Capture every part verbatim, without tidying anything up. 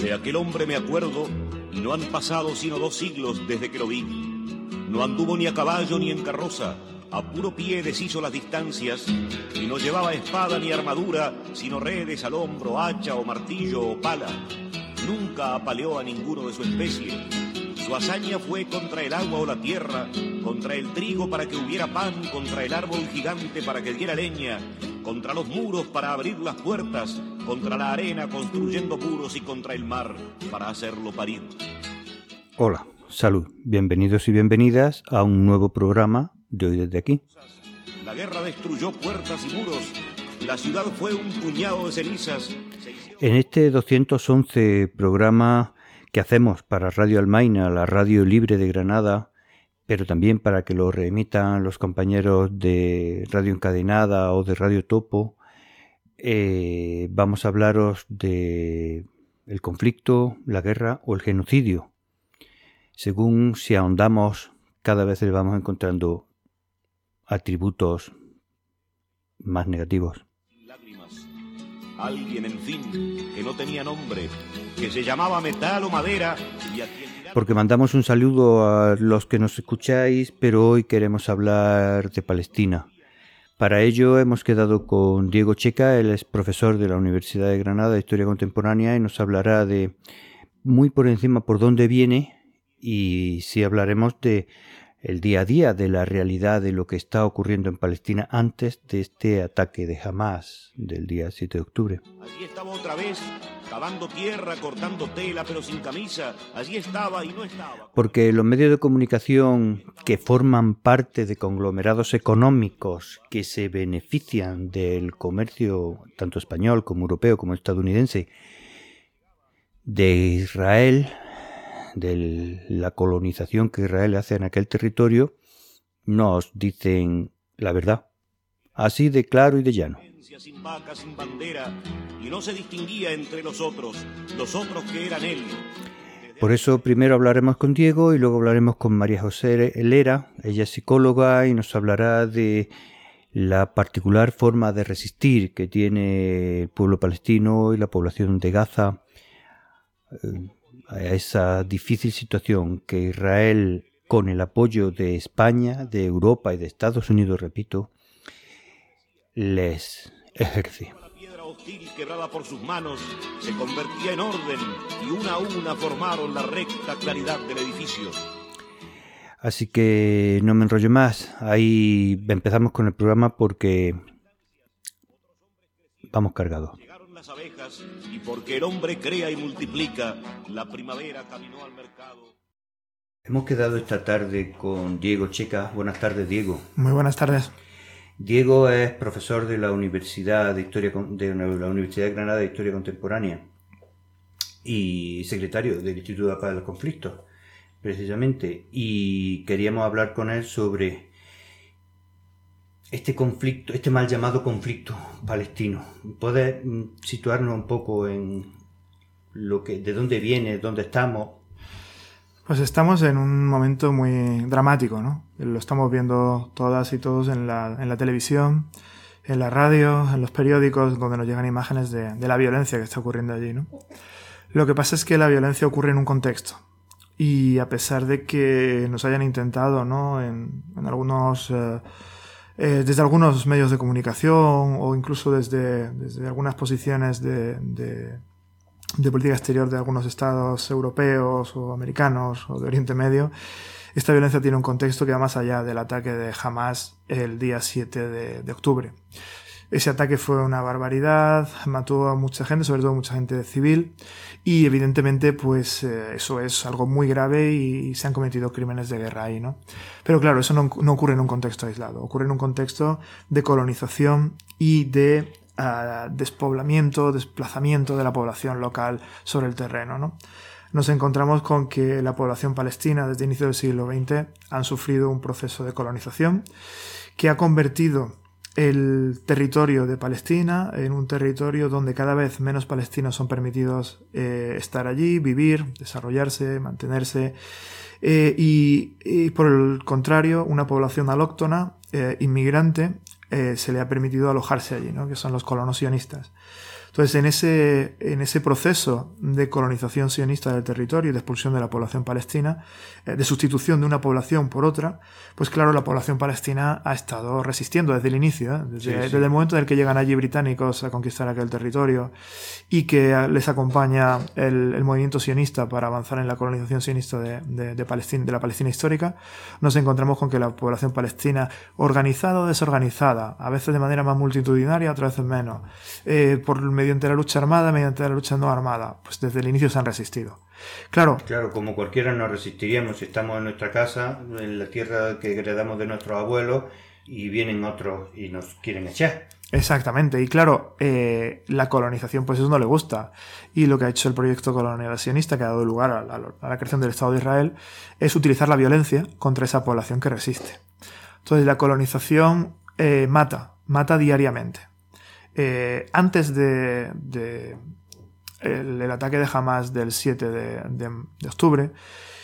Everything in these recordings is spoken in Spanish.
De aquel hombre me acuerdo, y no han pasado sino dos siglos desde que lo vi. No anduvo ni a caballo ni en carroza, a puro pie deshizo las distancias, y no llevaba espada ni armadura, sino redes al hombro, hacha o martillo o pala. Nunca apaleó a ninguno de su especie. Su hazaña fue contra el agua o la tierra, contra el trigo para que hubiera pan, contra el árbol gigante para que diera leña, contra los muros para abrir las puertas, contra la arena construyendo muros y contra el mar para hacerlo parir. Hola, salud, bienvenidos y bienvenidas a un nuevo programa de Hoy Desde Aquí. La guerra destruyó puertas y muros, la ciudad fue un puñado de cenizas. En este doscientos once programa que hacemos para Radio Almaina, la radio libre de Granada, pero también para que lo reemitan los compañeros de Radio Encadenada o de Radio Topo, eh, vamos a hablaros de el conflicto, la guerra o el genocidio. Según si ahondamos, cada vez le vamos encontrando atributos más negativos. Lágrimas. Alguien, en fin, que no tenía nombre, que se llamaba metal o madera, y a quien... Porque mandamos un saludo a los que nos escucháis, pero hoy queremos hablar de Palestina. Para ello hemos quedado con Diego Checa, él es profesor de la Universidad de Granada de Historia Contemporánea y nos hablará de, muy por encima, por dónde viene, y sí hablaremos de el día a día, de la realidad de lo que está ocurriendo en Palestina antes de este ataque de Hamás del día siete de octubre. Allí estaba otra vez, cavando tierra, cortando tela, pero sin camisa. Allí estaba y no estaba. Porque los medios de comunicación que forman parte de conglomerados económicos que se benefician del comercio tanto español como europeo como estadounidense de Israel, de la colonización que Israel hace en aquel territorio, nos dicen la verdad, así de claro y de llano. Sin vaca, sin bandera, y no se distinguía entre los otros, los otros que eran él. Por eso primero hablaremos con Diego y luego hablaremos con María José Helera, ella es psicóloga y nos hablará de la particular forma de resistir que tiene el pueblo palestino y la población de Gaza a esa difícil situación que Israel, con el apoyo de España, de Europa y de Estados Unidos, repito, les ejerce. La piedra hostil quebrada por sus manos se convertía en orden y una a una formaron la recta claridad del edificio. Así que no me enrollo más. Ahí empezamos con el programa porque vamos cargados. Llegaron las abejas y porque el hombre crea y multiplica, la primavera caminó al mercado. Hemos quedado esta tarde con Diego Checa. Buenas tardes, Diego. Muy buenas tardes. Diego es profesor de la Universidad de Historia de la Universidad de Granada de Historia Contemporánea y secretario del Instituto de Paz de los Conflictos, precisamente, y queríamos hablar con él sobre este conflicto, este mal llamado conflicto palestino. ¿Puedes situarnos un poco en lo que, de dónde viene, dónde estamos? Pues estamos en un momento muy dramático, ¿no? Lo estamos viendo todas y todos en la, en la televisión, en la radio, en los periódicos, donde nos llegan imágenes de, de la violencia que está ocurriendo allí, ¿no? Lo que pasa es que la violencia ocurre en un contexto. Y a pesar de que nos hayan intentado, ¿no? En, en algunos... Eh, eh, desde algunos medios de comunicación o incluso desde, desde algunas posiciones de... de de política exterior de algunos estados europeos o americanos o de Oriente Medio, esta violencia tiene un contexto que va más allá del ataque de Hamás el día siete de octubre. Ese ataque fue una barbaridad, mató a mucha gente, sobre todo mucha gente civil, y evidentemente pues eh, eso es algo muy grave y se han cometido crímenes de guerra ahí, ¿no? Pero claro, eso no, no ocurre en un contexto aislado, ocurre en un contexto de colonización y de Uh, despoblamiento, desplazamiento de la población local sobre el terreno, ¿no? Nos encontramos con que la población palestina desde el inicio del siglo veinte han sufrido un proceso de colonización que ha convertido el territorio de Palestina en un territorio donde cada vez menos palestinos son permitidos eh, estar allí, vivir, desarrollarse, mantenerse, eh, y, y por el contrario una población alóctona, eh, inmigrante, Eh, se le ha permitido alojarse allí, ¿no? Que son los colonos sionistas. Entonces, en ese, en ese proceso de colonización sionista del territorio y de expulsión de la población palestina, eh, de sustitución de una población por otra, pues claro, la población palestina ha estado resistiendo desde el inicio, ¿eh? desde, sí, sí. desde el momento en el que llegan allí británicos a conquistar aquel territorio y que les acompaña el, el movimiento sionista para avanzar en la colonización sionista de, de, de, Palestina, de la Palestina histórica, nos encontramos con que la población palestina, organizada o desorganizada, a veces de manera más multitudinaria, otras veces menos, eh, por mediante la lucha armada, mediante la lucha no armada, pues desde el inicio se han resistido. Claro, claro, como cualquiera nos resistiríamos si estamos en nuestra casa, en la tierra que heredamos de nuestros abuelos, y vienen otros y nos quieren echar. Exactamente, y claro, eh, la colonización pues eso no le gusta, y lo que ha hecho el proyecto colonial sionista, que ha dado lugar a la, a la creación del Estado de Israel, es utilizar la violencia contra esa población que resiste. Entonces la colonización eh, mata, mata diariamente. Eh, antes de, de el, el ataque de Hamas del siete de, de, de octubre,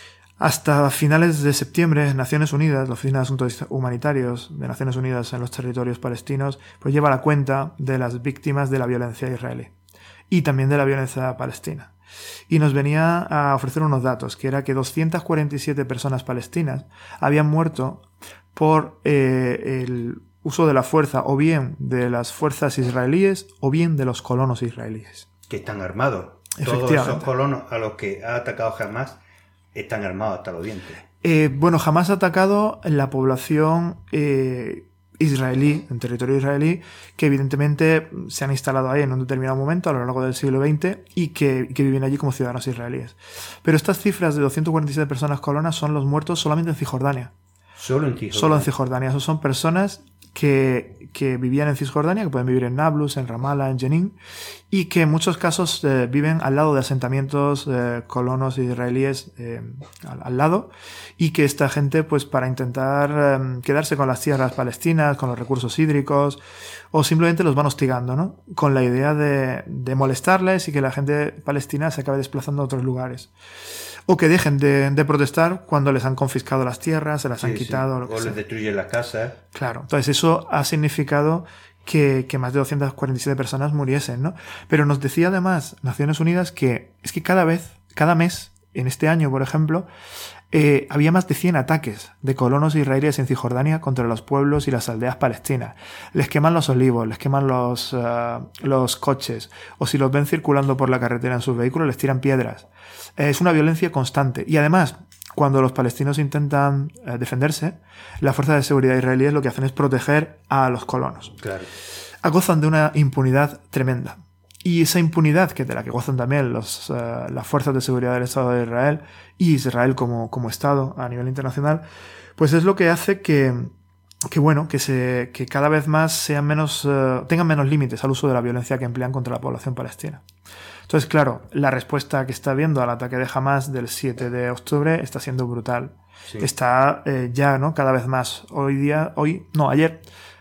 hasta finales de septiembre, Naciones Unidas, la Oficina de Asuntos Humanitarios de Naciones Unidas en los territorios palestinos, pues lleva la cuenta de las víctimas de la violencia israelí y también de la violencia palestina. Y nos venía a ofrecer unos datos, que era que doscientas cuarenta y siete personas palestinas habían muerto por eh, el uso de la fuerza, o bien de las fuerzas israelíes, o bien de los colonos israelíes. Que están armados. Todos esos colonos a los que ha atacado Hamas están armados hasta los dientes. Eh, bueno, Hamas ha atacado la población eh, israelí, en territorio israelí, que evidentemente se han instalado ahí en un determinado momento a lo largo del siglo veinte y que, que viven allí como ciudadanos israelíes. Pero estas cifras de doscientas cuarenta y siete personas colonas son los muertos solamente en Cisjordania. Solo en Cisjordania. Solo en Cisjordania. Esos son personas que, que vivían en Cisjordania, que pueden vivir en Nablus, en Ramallah, en Jenin, y que en muchos casos eh, viven al lado de asentamientos eh, colonos israelíes eh, al, al lado, y que esta gente, pues para intentar eh, quedarse con las tierras palestinas, con los recursos hídricos, o simplemente los van hostigando, ¿no? Con la idea de, de molestarles y que la gente palestina se acabe desplazando a otros lugares. O que dejen de, de protestar cuando les han confiscado las tierras, se las sí, han quitado. Sí. Lo que o sea. les destruyen las casas. Claro, entonces eso ha significado que, que más de doscientas cuarenta y siete personas muriesen, ¿no? Pero nos decía además Naciones Unidas que es que cada vez, cada mes, en este año, por ejemplo, eh, había más de cien ataques de colonos israelíes en Cisjordania contra los pueblos y las aldeas palestinas. Les queman los olivos, les queman los, uh, los coches, o si los ven circulando por la carretera en sus vehículos, les tiran piedras. Eh, es una violencia constante. Y además, cuando los palestinos intentan eh, defenderse, las fuerzas de seguridad israelíes lo que hacen es proteger a los colonos. Claro. Gozan de una impunidad tremenda. Y esa impunidad, que de la que gozan también los, uh, las fuerzas de seguridad del Estado de Israel y Israel como, como Estado a nivel internacional, pues es lo que hace que, que bueno, que, se, que cada vez más sean menos, uh, tengan menos límites al uso de la violencia que emplean contra la población palestina. Entonces, claro, la respuesta que está habiendo al ataque de Hamas del siete de octubre está siendo brutal. Sí. Está eh, ya, ¿no? Cada vez más. Hoy día, hoy, no, ayer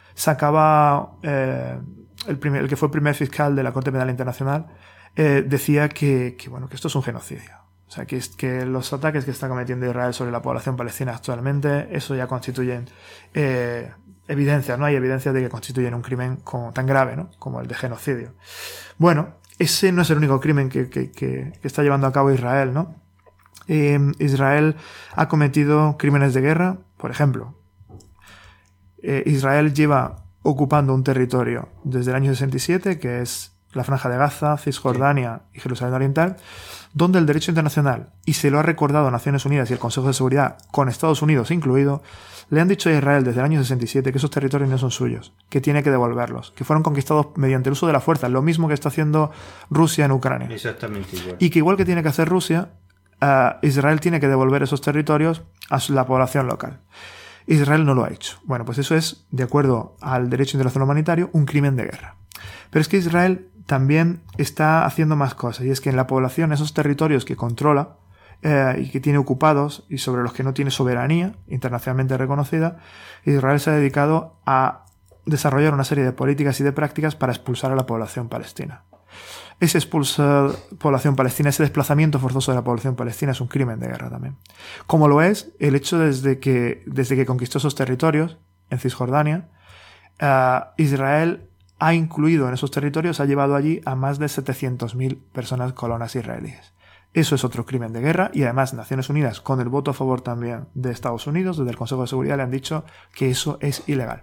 sacaba eh, el, primer, el que fue el primer fiscal de la Corte Penal Internacional, eh, decía que, que, bueno, que esto es un genocidio. O sea, que, que los ataques que está cometiendo Israel sobre la población palestina actualmente, eso ya constituyen eh, evidencias, ¿no? Hay evidencias de que constituyen un crimen como, tan grave, ¿no? Como el de genocidio. Bueno, ese no es el único crimen que, que, que, que está llevando a cabo Israel, ¿no? Eh, Israel ha cometido crímenes de guerra, por ejemplo. Eh, Israel lleva ocupando un territorio desde el año sesenta y siete, que es la Franja de Gaza, Cisjordania sí. y Jerusalén Oriental, donde el derecho internacional, y se lo ha recordado Naciones Unidas y el Consejo de Seguridad, con Estados Unidos incluido, le han dicho a Israel desde el año sesenta y siete que esos territorios no son suyos, que tiene que devolverlos, que fueron conquistados mediante el uso de la fuerza, lo mismo que está haciendo Rusia en Ucrania. Exactamente igual. Y que igual que tiene que hacer Rusia, uh, Israel tiene que devolver esos territorios a la población local. Israel no lo ha hecho. Bueno, pues eso es, de acuerdo al derecho internacional humanitario, un crimen de guerra. Pero es que Israel también está haciendo más cosas, y es que en la población, esos territorios que controla eh, y que tiene ocupados y sobre los que no tiene soberanía internacionalmente reconocida, Israel se ha dedicado a desarrollar una serie de políticas y de prácticas para expulsar a la población palestina. Ese expulsar población palestina, ese desplazamiento forzoso de la población palestina es un crimen de guerra también. Como lo es el hecho desde que, desde que conquistó esos territorios en Cisjordania, uh, Israel ha incluido en esos territorios, ha llevado allí a más de setecientas mil personas colonas israelíes. Eso es otro crimen de guerra y además Naciones Unidas, con el voto a favor también de Estados Unidos, desde el Consejo de Seguridad le han dicho que eso es ilegal.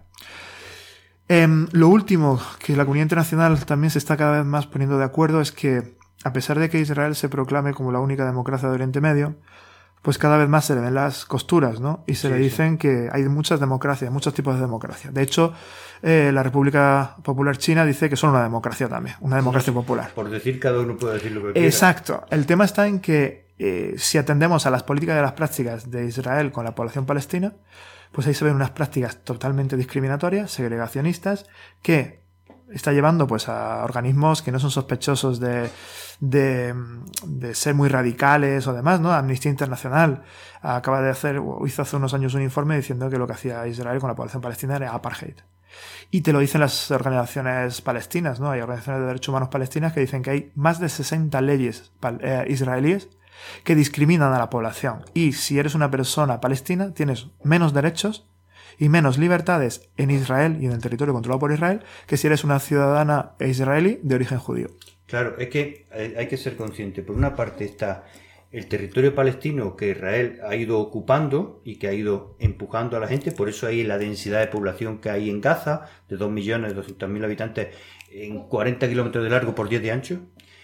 Eh, lo último que la comunidad internacional también se está cada vez más poniendo de acuerdo es que, a pesar de que Israel se proclame como la única democracia de Oriente Medio, pues cada vez más se le ven las costuras, ¿no? Y se sí, le dicen sí. que hay muchas democracias, muchos tipos de democracia. De hecho, eh, la República Popular China dice que son una democracia también, una democracia no, popular. Por decir, cada uno puede decir lo que quiera. Exacto. El tema está en que eh, si atendemos a las políticas y a las prácticas de Israel con la población palestina, pues ahí se ven unas prácticas totalmente discriminatorias, segregacionistas, que está llevando pues a organismos que no son sospechosos de, de, de ser muy radicales o demás, ¿no? Amnistía Internacional acaba de hacer, hizo hace unos años un informe diciendo que lo que hacía Israel con la población palestina era apartheid. Y te lo dicen las organizaciones palestinas, ¿no? Hay organizaciones de derechos humanos palestinas que dicen que hay más de sesenta leyes eh, israelíes que discriminan a la población. Y si eres una persona palestina, tienes menos derechos y menos libertades en Israel y en el territorio controlado por Israel que si eres una ciudadana israelí de origen judío. Claro, es que hay que ser consciente. Por una parte está el territorio palestino que Israel ha ido ocupando y que ha ido empujando a la gente, por eso hay la densidad de población que hay en Gaza, de dos millones doscientos mil habitantes en cuarenta kilómetros de largo por diez de ancho,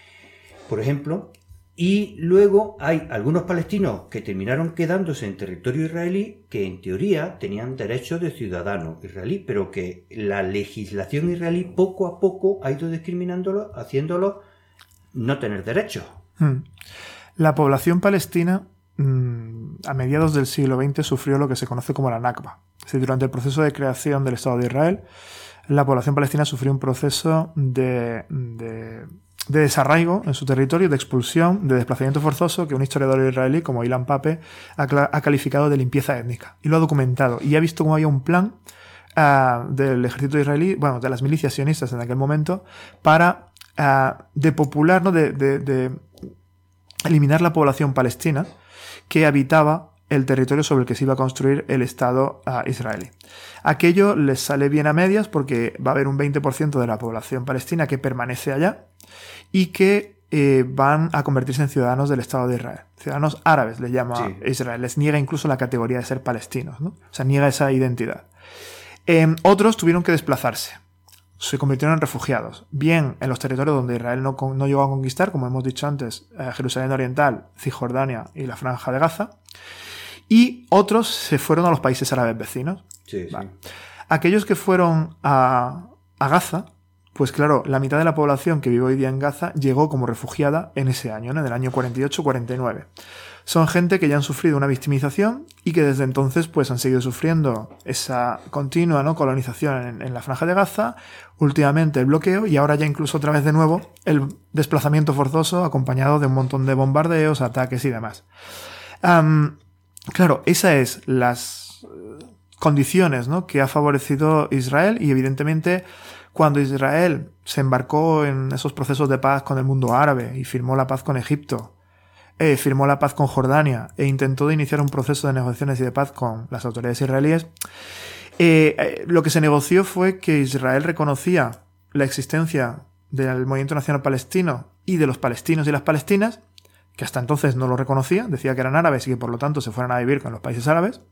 por ejemplo. Y luego hay algunos palestinos que terminaron quedándose en territorio israelí que en teoría tenían derechos de ciudadano israelí, pero que la legislación israelí poco a poco ha ido discriminándolo, haciéndolo no tener derechos. Hmm. La población palestina mmm, a mediados del siglo veinte sufrió lo que se conoce como la Nakba. Es decir, durante el proceso de creación del Estado de Israel, la población palestina sufrió un proceso de... de de desarraigo en su territorio, de expulsión, de desplazamiento forzoso, que un historiador israelí como Ilan Pape ha, ha calificado de limpieza étnica. Y lo ha documentado. Y ha visto cómo había un plan uh, del ejército israelí, bueno, de las milicias sionistas en aquel momento, para uh, depopular, ¿no? de, de, de eliminar la población palestina que habitaba el territorio sobre el que se iba a construir el Estado uh, israelí. Aquello les sale bien a medias porque va a haber un veinte por ciento de la población palestina que permanece allá y que eh, van a convertirse en ciudadanos del Estado de Israel. Ciudadanos árabes les llama sí. Israel. Les niega incluso la categoría de ser palestinos, ¿no? O sea, niega esa identidad. Eh, otros tuvieron que desplazarse. Se convirtieron en refugiados. Bien en los territorios donde Israel no, no llegó a conquistar, como hemos dicho antes, eh, Jerusalén Oriental, Cisjordania y la Franja de Gaza. Y otros se fueron a los países árabes vecinos. Sí, sí. Vale. Aquellos que fueron a, a Gaza, pues claro, la mitad de la población que vive hoy día en Gaza llegó como refugiada en ese año, ¿no? En el año cuarenta y ocho cuarenta y nueve. Son gente que ya han sufrido una victimización y que desde entonces pues han seguido sufriendo esa continua, ¿no? colonización en, en la Franja de Gaza, últimamente el bloqueo y ahora ya incluso otra vez de nuevo el desplazamiento forzoso acompañado de un montón de bombardeos, ataques y demás. Um, claro, esas es las condiciones, ¿no? que ha favorecido Israel y evidentemente cuando Israel se embarcó en esos procesos de paz con el mundo árabe y firmó la paz con Egipto, eh, firmó la paz con Jordania e intentó de iniciar un proceso de negociaciones y de paz con las autoridades israelíes, eh, eh, lo que se negoció fue que Israel reconocía la existencia del movimiento nacional palestino y de los palestinos y las palestinas, que hasta entonces no lo reconocía, decía que eran árabes y que por lo tanto se fueran a vivir con los países árabes.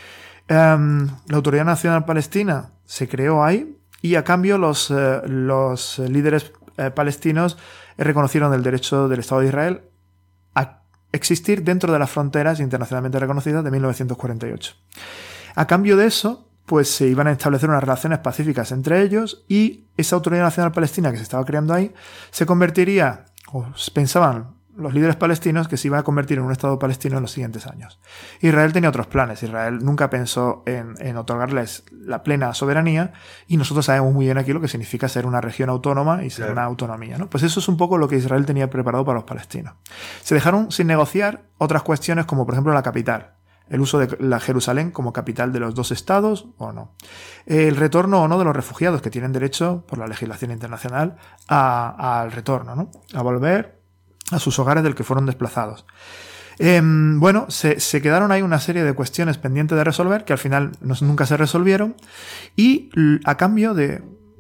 Um, la Autoridad Nacional Palestina se creó ahí, y a cambio los, eh, los líderes eh, palestinos reconocieron el derecho del Estado de Israel a existir dentro de las fronteras internacionalmente reconocidas de mil novecientos cuarenta y ocho. A cambio de eso, pues se iban a establecer unas relaciones pacíficas entre ellos y esa Autoridad Nacional Palestina que se estaba creando ahí se convertiría, o pensaban los líderes palestinos, que se iba a convertir en un Estado palestino en los siguientes años. Israel tenía otros planes. Israel nunca pensó en, en otorgarles la plena soberanía y nosotros sabemos muy bien aquí lo que significa ser una región autónoma y ser claro. una autonomía, ¿no? Pues eso es un poco lo que Israel tenía preparado para los palestinos. Se dejaron sin negociar otras cuestiones como, por ejemplo, la capital. El uso de la Jerusalén como capital de los dos estados o no. El retorno o no de los refugiados que tienen derecho, por la legislación internacional, a, al retorno, ¿no? A volver a sus hogares del que fueron desplazados. Eh, bueno, se, se quedaron ahí una serie de cuestiones pendientes de resolver que al final no, nunca se resolvieron y a cambio de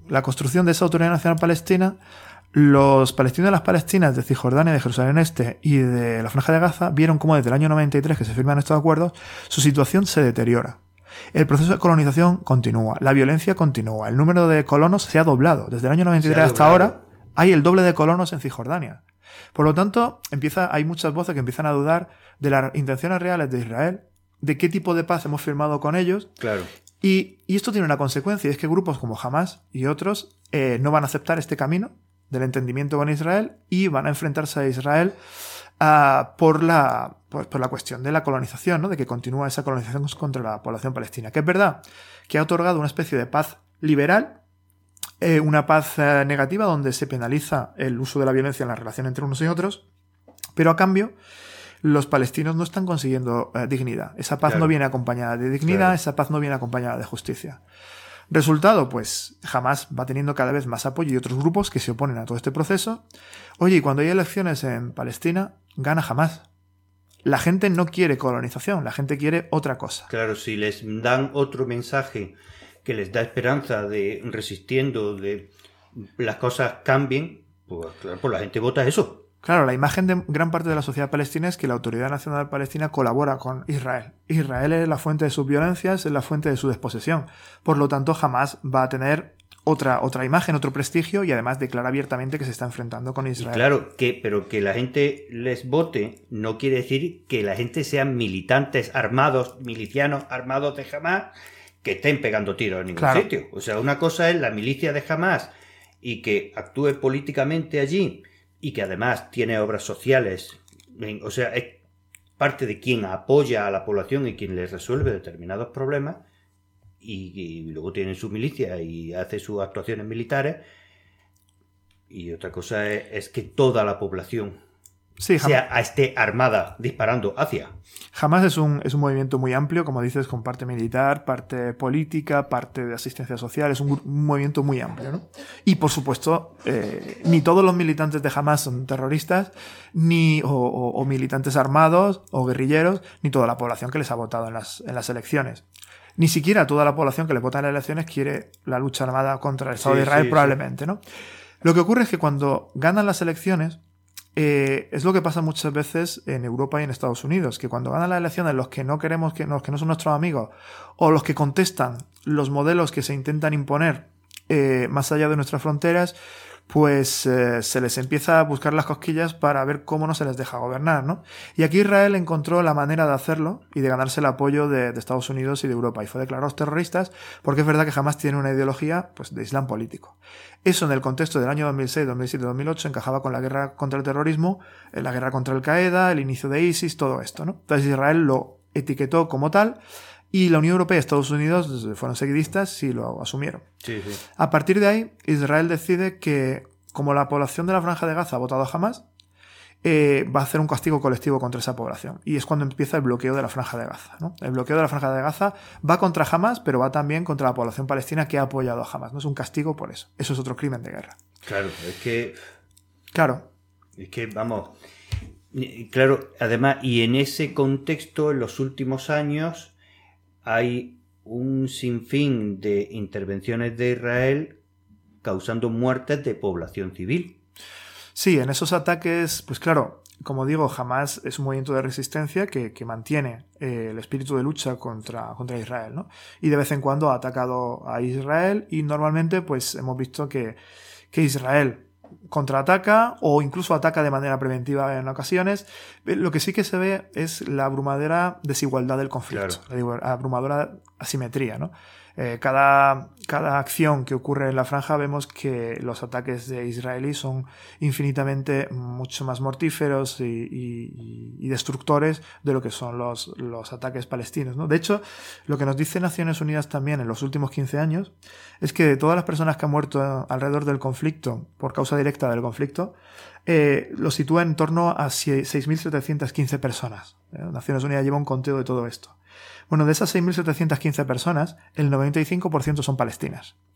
la construcción de esa Autoridad Nacional Palestina, los palestinos y las palestinas de Cisjordania, de Jerusalén Este y de la Franja de Gaza vieron cómo desde el año noventa y tres que se firman estos acuerdos, su situación se deteriora. El proceso de colonización continúa, la violencia continúa, el número de colonos se ha doblado. Desde el año noventa y tres hasta ahora hay el doble de colonos en Cisjordania. Por lo tanto, empieza, hay muchas voces que empiezan a dudar de las intenciones reales de Israel, de qué tipo de paz hemos firmado con ellos. Claro. Y, y esto tiene una consecuencia, y es que grupos como Hamás y otros eh, no van a aceptar este camino del entendimiento con Israel y van a enfrentarse a Israel uh, por, la, por, por la cuestión de la colonización, ¿no? De que continúa esa colonización contra la población palestina. Que es verdad que ha otorgado una especie de paz liberal, eh, una paz eh, negativa donde se penaliza el uso de la violencia en la relación entre unos y otros, pero a cambio los palestinos no están consiguiendo eh, dignidad. Esa paz claro. no viene acompañada de dignidad, claro. esa paz no viene acompañada de justicia. Resultado, pues Hamás va teniendo cada vez más apoyo y otros grupos que se oponen a todo este proceso. Oye, y cuando hay elecciones en Palestina, gana Hamás. La gente no quiere colonización, la gente quiere otra cosa. Claro, si les dan otro mensaje que les da esperanza de resistiendo, de las cosas cambien, pues claro, pues la gente vota eso. Claro, la imagen de gran parte de la sociedad palestina es que la Autoridad Nacional Palestina colabora con Israel. Israel es la fuente de sus violencias, es la fuente de su desposesión. Por lo tanto, jamás va a tener otra, otra imagen, otro prestigio y además declara abiertamente que se está enfrentando con Israel. Y claro, que, pero que la gente les vote no quiere decir que la gente sean militantes armados, milicianos armados de Hamás que estén pegando tiros en ningún claro. sitio. O sea, una cosa es la milicia de Hamás y que actúe políticamente allí y que además tiene obras sociales, o sea, es parte de quien apoya a la población y quien les resuelve determinados problemas, y, y luego tiene su milicia y hace sus actuaciones militares, y otra cosa es, es que toda la población sí, sea, esté armada disparando hacia. Hamás es un, es un movimiento muy amplio, como dices, con parte militar, parte política, parte de asistencia social, es un, un movimiento muy amplio, ¿no? Y por supuesto, eh, ni todos los militantes de Hamás son terroristas, ni o, o, o militantes armados o guerrilleros, ni toda la población que les ha votado en las, en las elecciones. Ni siquiera toda la población que les vota en las elecciones quiere la lucha armada contra el Estado sí, de Israel, sí, probablemente, sí. ¿no? Lo que ocurre es que cuando ganan las elecciones, Eh, es lo que pasa muchas veces en Europa y en Estados Unidos, que cuando ganan las elecciones los que no queremos, que, los que no son nuestros amigos, o los que contestan los modelos que se intentan imponer eh, más allá de nuestras fronteras, pues eh, se les empieza a buscar las cosquillas para ver cómo no se les deja gobernar, ¿no? Y aquí Israel encontró la manera de hacerlo y de ganarse el apoyo de, de Estados Unidos y de Europa, y fue declarados terroristas porque es verdad que jamás tiene una ideología pues, de islam político. Eso en el contexto del año dos mil seis, dos mil siete, dos mil ocho encajaba con la guerra contra el terrorismo, la guerra contra Al-Qaeda, el inicio de ISIS, todo esto, ¿no? Entonces Israel lo etiquetó como tal y la Unión Europea y Estados Unidos fueron seguidistas y lo asumieron. Sí, sí. A partir de ahí, Israel decide que, como la población de la Franja de Gaza ha votado a Hamás, eh, va a hacer un castigo colectivo contra esa población. Y es cuando empieza el bloqueo de la Franja de Gaza, ¿no? El bloqueo de la Franja de Gaza va contra Hamás, pero va también contra la población palestina que ha apoyado a Hamás. No es un castigo por eso. Eso es otro crimen de guerra. Claro, es que... Claro. Es que, vamos... Claro, además, y en ese contexto, en los últimos años, hay un sinfín de intervenciones de Israel causando muertes de población civil. Sí, en esos ataques, pues claro, como digo, Hamás es un movimiento de resistencia que, que mantiene eh, el espíritu de lucha contra, contra Israel, ¿no? Y de vez en cuando ha atacado a Israel y normalmente pues hemos visto que, que Israel contraataca o incluso ataca de manera preventiva en ocasiones. Lo que sí que se ve es la abrumadora desigualdad del conflicto, claro. La abrumadora asimetría, ¿no? Eh, cada, cada acción que ocurre en la franja vemos que los ataques de israelí son infinitamente mucho más mortíferos y, y, y destructores de lo que son los, los ataques palestinos, ¿no? De hecho, lo que nos dice Naciones Unidas también en los últimos quince años es que de todas las personas que han muerto alrededor del conflicto, por causa directa del conflicto, eh, lo sitúa en torno a seis mil setecientas quince personas. ¿eh? Naciones Unidas lleva un conteo de todo esto. Bueno, de esas seis mil setecientas quince personas, el noventa y cinco por ciento son palestinas.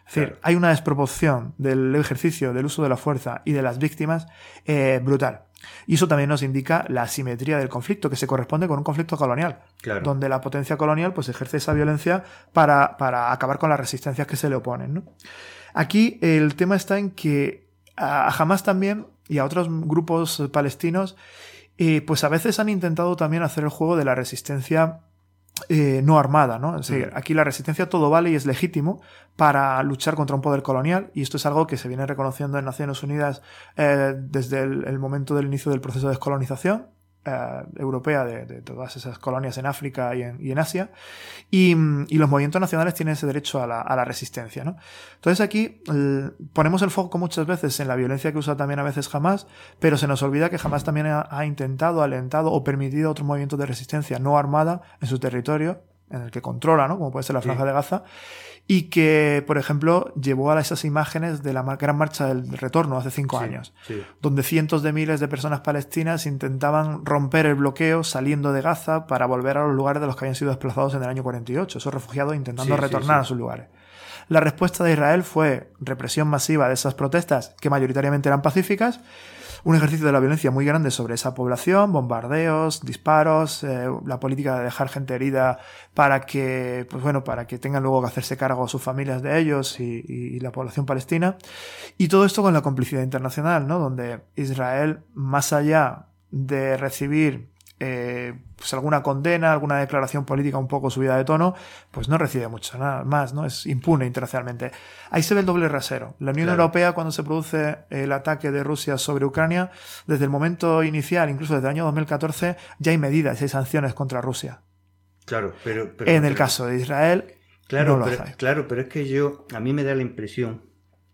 Es decir, claro. hay una desproporción del ejercicio del uso de la fuerza y de las víctimas eh, brutal. Y eso también nos indica la asimetría del conflicto, que se corresponde con un conflicto colonial, claro. donde la potencia colonial pues ejerce esa violencia para, para acabar con las resistencias que se le oponen, ¿no? Aquí el tema está en que a Hamás también y a otros grupos palestinos eh, pues a veces han intentado también hacer el juego de la resistencia Eh, no armada, ¿no? Es decir, aquí la resistencia todo vale y es legítimo para luchar contra un poder colonial, y esto es algo que se viene reconociendo en Naciones Unidas eh, desde el, el momento del inicio del proceso de descolonización eh, europea de, de todas esas colonias en África y en, y en Asia, y, y los movimientos nacionales tienen ese derecho a la, a la resistencia, ¿no? Entonces aquí el, ponemos el foco muchas veces en la violencia que usa también a veces Hamás, pero se nos olvida que Hamás también ha, ha intentado, alentado o permitido otros movimientos de resistencia no armada en su territorio, en el que controla, ¿no? Como puede ser la Franja sí. de Gaza, y que, por ejemplo, llevó a esas imágenes de la Gran Marcha del Retorno hace cinco sí, años, sí. donde cientos de miles de personas palestinas intentaban romper el bloqueo saliendo de Gaza para volver a los lugares de los que habían sido desplazados en el año cuarenta y ocho, esos refugiados intentando sí, retornar sí, sí. a sus lugares. La respuesta de Israel fue represión masiva de esas protestas, que mayoritariamente eran pacíficas, un ejercicio de la violencia muy grande sobre esa población, bombardeos, disparos, eh, la política de dejar gente herida para que, pues bueno, para que tengan luego que hacerse cargo sus familias de ellos y, y, y la población palestina. Y todo esto con la complicidad internacional, ¿no? Donde Israel, más allá de recibir eh, pues alguna condena, alguna declaración política un poco subida de tono, pues no recibe mucho nada más, ¿no? Es impune internacionalmente. Ahí se ve el doble rasero. La Unión claro. Europea, cuando se produce el ataque de Rusia sobre Ucrania, desde el momento inicial, incluso desde el año dos mil catorce, ya hay medidas y hay sanciones contra Rusia. Claro, pero... pero en el pero, caso de Israel, claro, no lo pero, hace. Claro, pero es que yo, a mí me da la impresión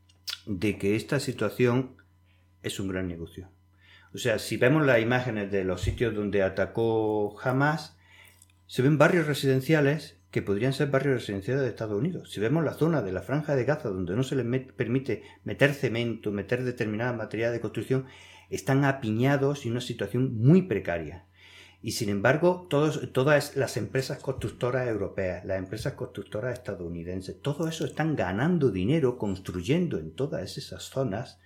de que esta situación es un gran negocio. O sea, si vemos las imágenes de los sitios donde atacó Hamás, se ven barrios residenciales que podrían ser barrios residenciales de Estados Unidos. Si vemos la zona de la Franja de Gaza donde no se les met- permite meter cemento, meter determinada material de construcción, están apiñados y en una situación muy precaria. Y sin embargo, todos, todas las empresas constructoras europeas, las empresas constructoras estadounidenses, todo eso están ganando dinero construyendo en todas esas zonas.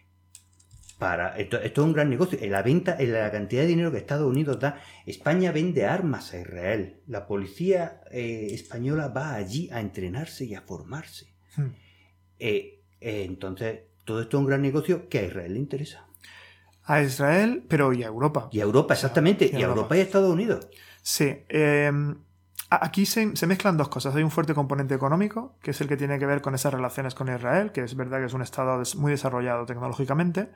Para, esto, esto es un gran negocio. En la venta, en la cantidad de dinero que Estados Unidos da, España vende armas a Israel. La policía eh, española va allí a entrenarse y a formarse. Hmm. Eh, eh, entonces, todo esto es un gran negocio que a Israel le interesa. A Israel, pero y a Europa. Y a Europa, exactamente. Y a, y a Europa. Europa y a Estados Unidos. Sí. Eh, aquí se, se mezclan dos cosas. Hay un fuerte componente económico, que es el que tiene que ver con esas relaciones con Israel, que es verdad que es un estado muy desarrollado tecnológicamente.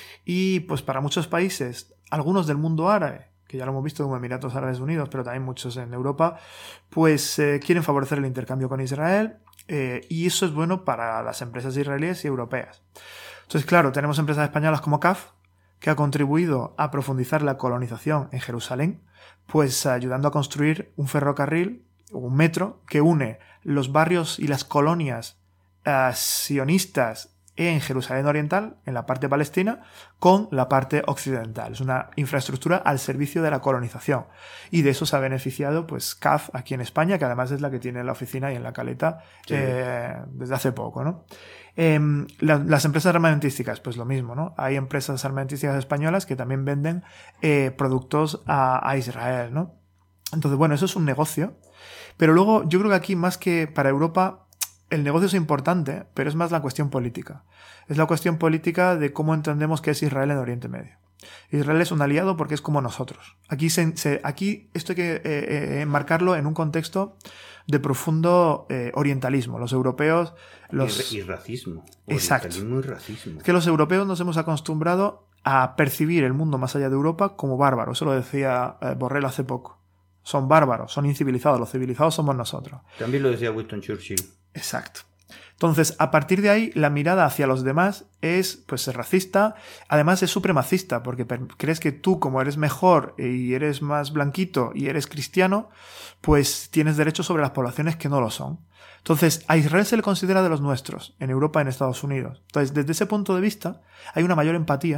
Y pues para muchos países, algunos del mundo árabe, que ya lo hemos visto como Emiratos Árabes Unidos, pero también muchos en Europa, pues eh, quieren favorecer el intercambio con Israel, eh, y eso es bueno para las empresas israelíes y europeas. Entonces, claro, tenemos empresas españolas como C A F, que ha contribuido a profundizar la colonización en Jerusalén, pues ayudando a construir un ferrocarril, un metro, que une los barrios y las colonias uh, sionistas en Jerusalén Oriental, en la parte palestina, con la parte occidental. Es una infraestructura al servicio de la colonización. Y de eso se ha beneficiado pues C A F aquí en España, que además es la que tiene la oficina ahí en La Caleta sí. eh, desde hace poco, ¿no? Eh, la, las empresas armamentísticas, pues lo mismo, ¿no? Hay empresas armamentísticas españolas que también venden eh, productos a, a Israel, ¿no? Entonces, bueno, eso es un negocio. Pero luego, yo creo que aquí, más que para Europa, el negocio es importante, pero es más la cuestión política. Es la cuestión política de cómo entendemos que es Israel en Oriente Medio. Israel es un aliado porque es como nosotros. Aquí, se, se, aquí esto hay que eh, eh, enmarcarlo en un contexto de profundo eh, orientalismo. Los europeos... Los... Y, y racismo. Exacto. Orientalismo y racismo. Es que los europeos nos hemos acostumbrado a percibir el mundo más allá de Europa como bárbaro. Eso lo decía eh, Borrell hace poco. Son bárbaros, son incivilizados. Los civilizados somos nosotros. También lo decía Winston Churchill. Exacto. Entonces, a partir de ahí, la mirada hacia los demás es, pues, es racista, además es supremacista, porque crees que tú, como eres mejor y eres más blanquito y eres cristiano, pues tienes derechos sobre las poblaciones que no lo son. Entonces, a Israel se le considera de los nuestros, en Europa y en Estados Unidos. Entonces, desde ese punto de vista, hay una mayor empatía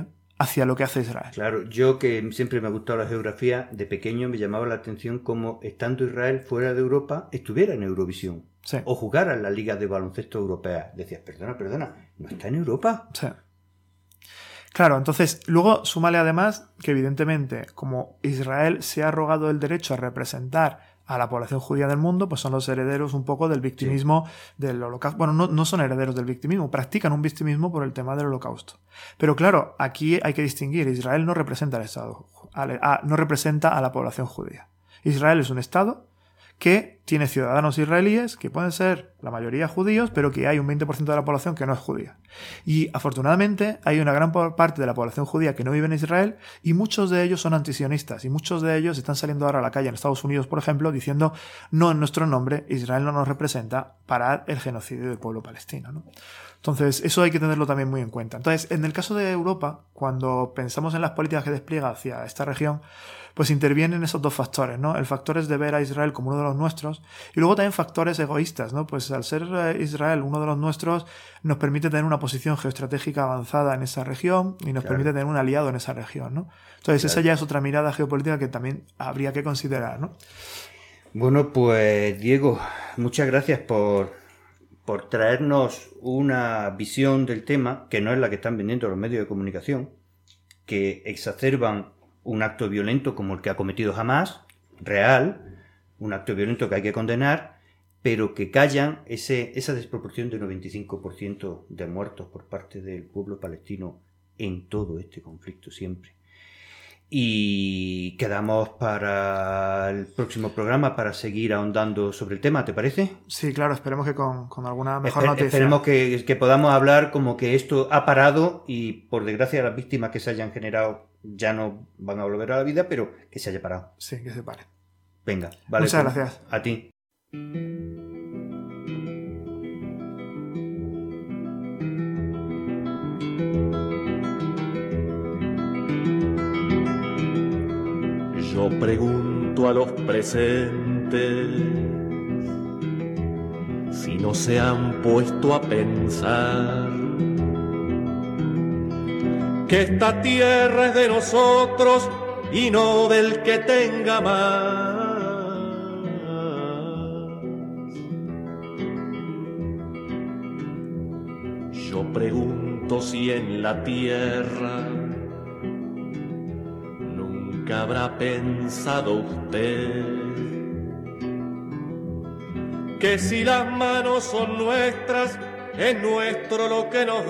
hacia lo que hace Israel. Claro, yo que siempre me ha gustado la geografía, de pequeño me llamaba la atención cómo, estando Israel fuera de Europa, estuviera en Eurovisión. Sí. O jugara en las ligas de baloncesto europeas. Decías, perdona, perdona, ¿no está en Europa? Sí. Claro, entonces, luego súmale además que evidentemente, como Israel se ha arrogado el derecho a representar a la población judía del mundo, pues son los herederos un poco del victimismo, sí, del holocausto. Bueno, no, no son herederos del victimismo, practican un victimismo por el tema del holocausto. Pero claro, aquí hay que distinguir, Israel no representa al Estado, a, no representa a la población judía. Israel es un Estado que tiene ciudadanos israelíes, que pueden ser la mayoría judíos, pero que hay un veinte por ciento de la población que no es judía. Y afortunadamente hay una gran parte de la población judía que no vive en Israel y muchos de ellos son antisionistas y muchos de ellos están saliendo ahora a la calle en Estados Unidos, por ejemplo, diciendo no, en nuestro nombre Israel no nos representa para el genocidio del pueblo palestino, ¿no? Entonces, eso hay que tenerlo también muy en cuenta. Entonces, en el caso de Europa, cuando pensamos en las políticas que despliega hacia esta región, pues intervienen esos dos factores, ¿no? El factor es de ver a Israel como uno de los nuestros y luego también factores egoístas, ¿no? Pues al ser Israel uno de los nuestros nos permite tener una posición geoestratégica avanzada en esa región y nos claro. permite tener un aliado en esa región, ¿no? Entonces, claro. esa ya es otra mirada geopolítica que también habría que considerar, ¿no? Bueno, pues Diego, muchas gracias por... por traernos una visión del tema que no es la que están vendiendo los medios de comunicación, que exacerban un acto violento como el que ha cometido Hamás, real, un acto violento que hay que condenar, pero que callan ese, esa desproporción del noventa y cinco por ciento de muertos por parte del pueblo palestino en todo este conflicto siempre. Y quedamos para el próximo programa para seguir ahondando sobre el tema, ¿te parece? Sí, claro, esperemos que con, con alguna mejor Esper- noticia. Esperemos que, que podamos hablar como que esto ha parado y por desgracia las víctimas que se hayan generado ya no van a volver a la vida, pero que se haya parado. Sí, que se pare. Venga, vale. Muchas pues, gracias. A ti. Yo pregunto a los presentes si no se han puesto a pensar que esta tierra es de nosotros y no del que tenga más. Yo pregunto si en la tierra nunca habrá pensado usted que si las manos son nuestras, es nuestro lo que nos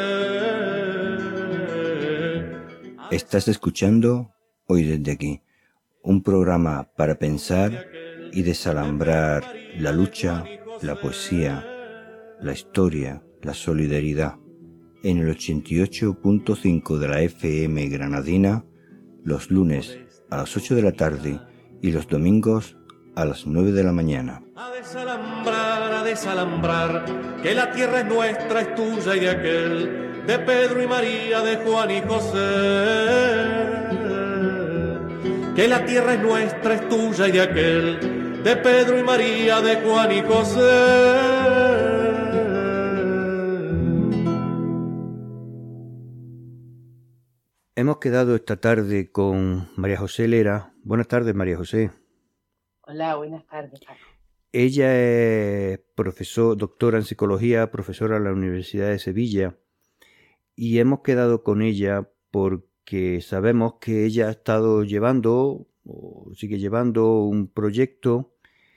dé. Estás escuchando Hoy desde aquí, un programa para pensar y desalambrar la lucha, la poesía, la historia, la solidaridad. En el ochenta y ocho punto cinco de la F M granadina, los lunes a las ocho de la tarde y los domingos a las nueve de la mañana. A desalambrar, a desalambrar, que la tierra es nuestra, es tuya y de aquel, de Pedro y María, de Juan y José. Que la tierra es nuestra, es tuya y de aquel, de Pedro y María, de Juan y José. Hemos quedado esta tarde con María José Lera. Buenas tardes, María José. Hola, buenas tardes, Paco. Ella es profesor, doctora en psicología, profesora en la Universidad de Sevilla, y hemos quedado con ella porque sabemos que ella ha estado llevando, o sigue llevando, un proyecto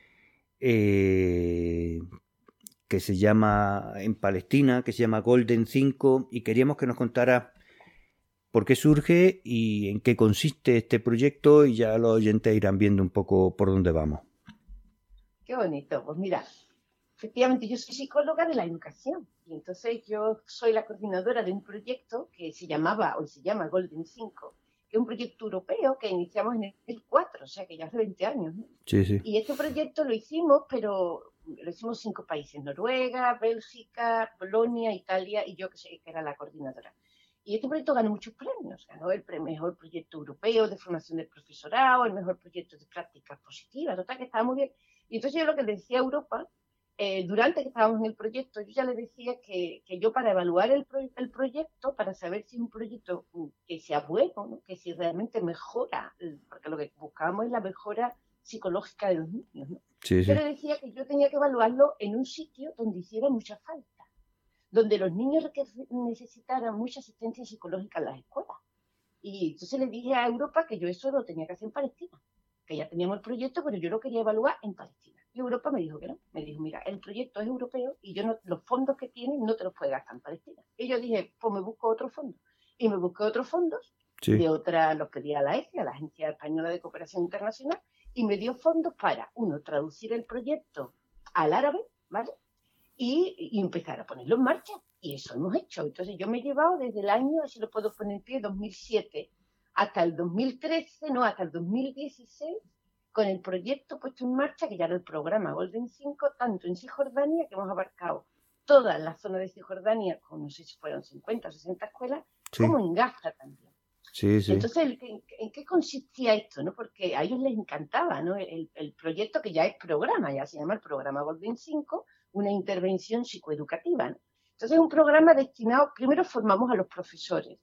eh, que se llama, en Palestina, que se llama Golden cinco, y queríamos que nos contara por qué surge y en qué consiste este proyecto, y ya los oyentes irán viendo un poco por dónde vamos. Qué bonito. Pues mira, efectivamente yo soy psicóloga de la educación y entonces yo soy la coordinadora de un proyecto que se llamaba, hoy se llama Golden cinco, que es un proyecto europeo que iniciamos en el dos mil cuatro, o sea que ya hace veinte años, ¿no? Sí, sí. Y este proyecto lo hicimos, pero lo hicimos cinco países, Noruega, Bélgica, Polonia, Italia y yo que, sé, que era la coordinadora. Y este proyecto ganó muchos premios, ganó el mejor proyecto europeo de formación del profesorado, el mejor proyecto de prácticas positivas, total que estaba muy bien. Y entonces yo lo que le decía a Europa eh, durante que estábamos en el proyecto, yo ya le decía que, que yo para evaluar el, pro, el proyecto, para saber si es un proyecto que sea bueno, ¿no? Que si realmente mejora, porque lo que buscábamos es la mejora psicológica de los niños, ¿no? Sí, sí. Yo le decía que yo tenía que evaluarlo en un sitio donde hiciera mucha falta, donde los niños que necesitaran mucha asistencia psicológica en las escuelas. Y entonces le dije a Europa que yo eso lo tenía que hacer en Palestina, que ya teníamos el proyecto, pero yo lo quería evaluar en Palestina. Y Europa me dijo que no. Me dijo, mira, el proyecto es europeo y yo no, los fondos que tienen no te los puedes gastar en Palestina. Y yo dije, pues me busco otros fondos. Y me busqué otros fondos, sí. de otra, los pedí a la E G E, a la Agencia Española de Cooperación Internacional, y me dio fondos para, uno, traducir el proyecto al árabe, ¿vale? Y, y empezar a ponerlo en marcha. Y eso hemos hecho. Entonces yo me he llevado desde el año, así lo puedo poner en pie, dos mil siete, hasta el dos mil trece, no, hasta el dos mil dieciséis, con el proyecto puesto en marcha, que ya era el programa Golden cinco, tanto en Cisjordania, que hemos abarcado toda la zona de Cisjordania, con no sé si fueron cincuenta o sesenta escuelas, sí. como en Gaza también. Sí, sí. Entonces, ¿en, ¿en qué consistía esto? ¿No? Porque a ellos les encantaba, ¿no? el, el proyecto que ya es programa, ya se llama el programa Golden cinco, una intervención psicoeducativa, ¿no? Entonces es un programa destinado, primero formamos a los profesores,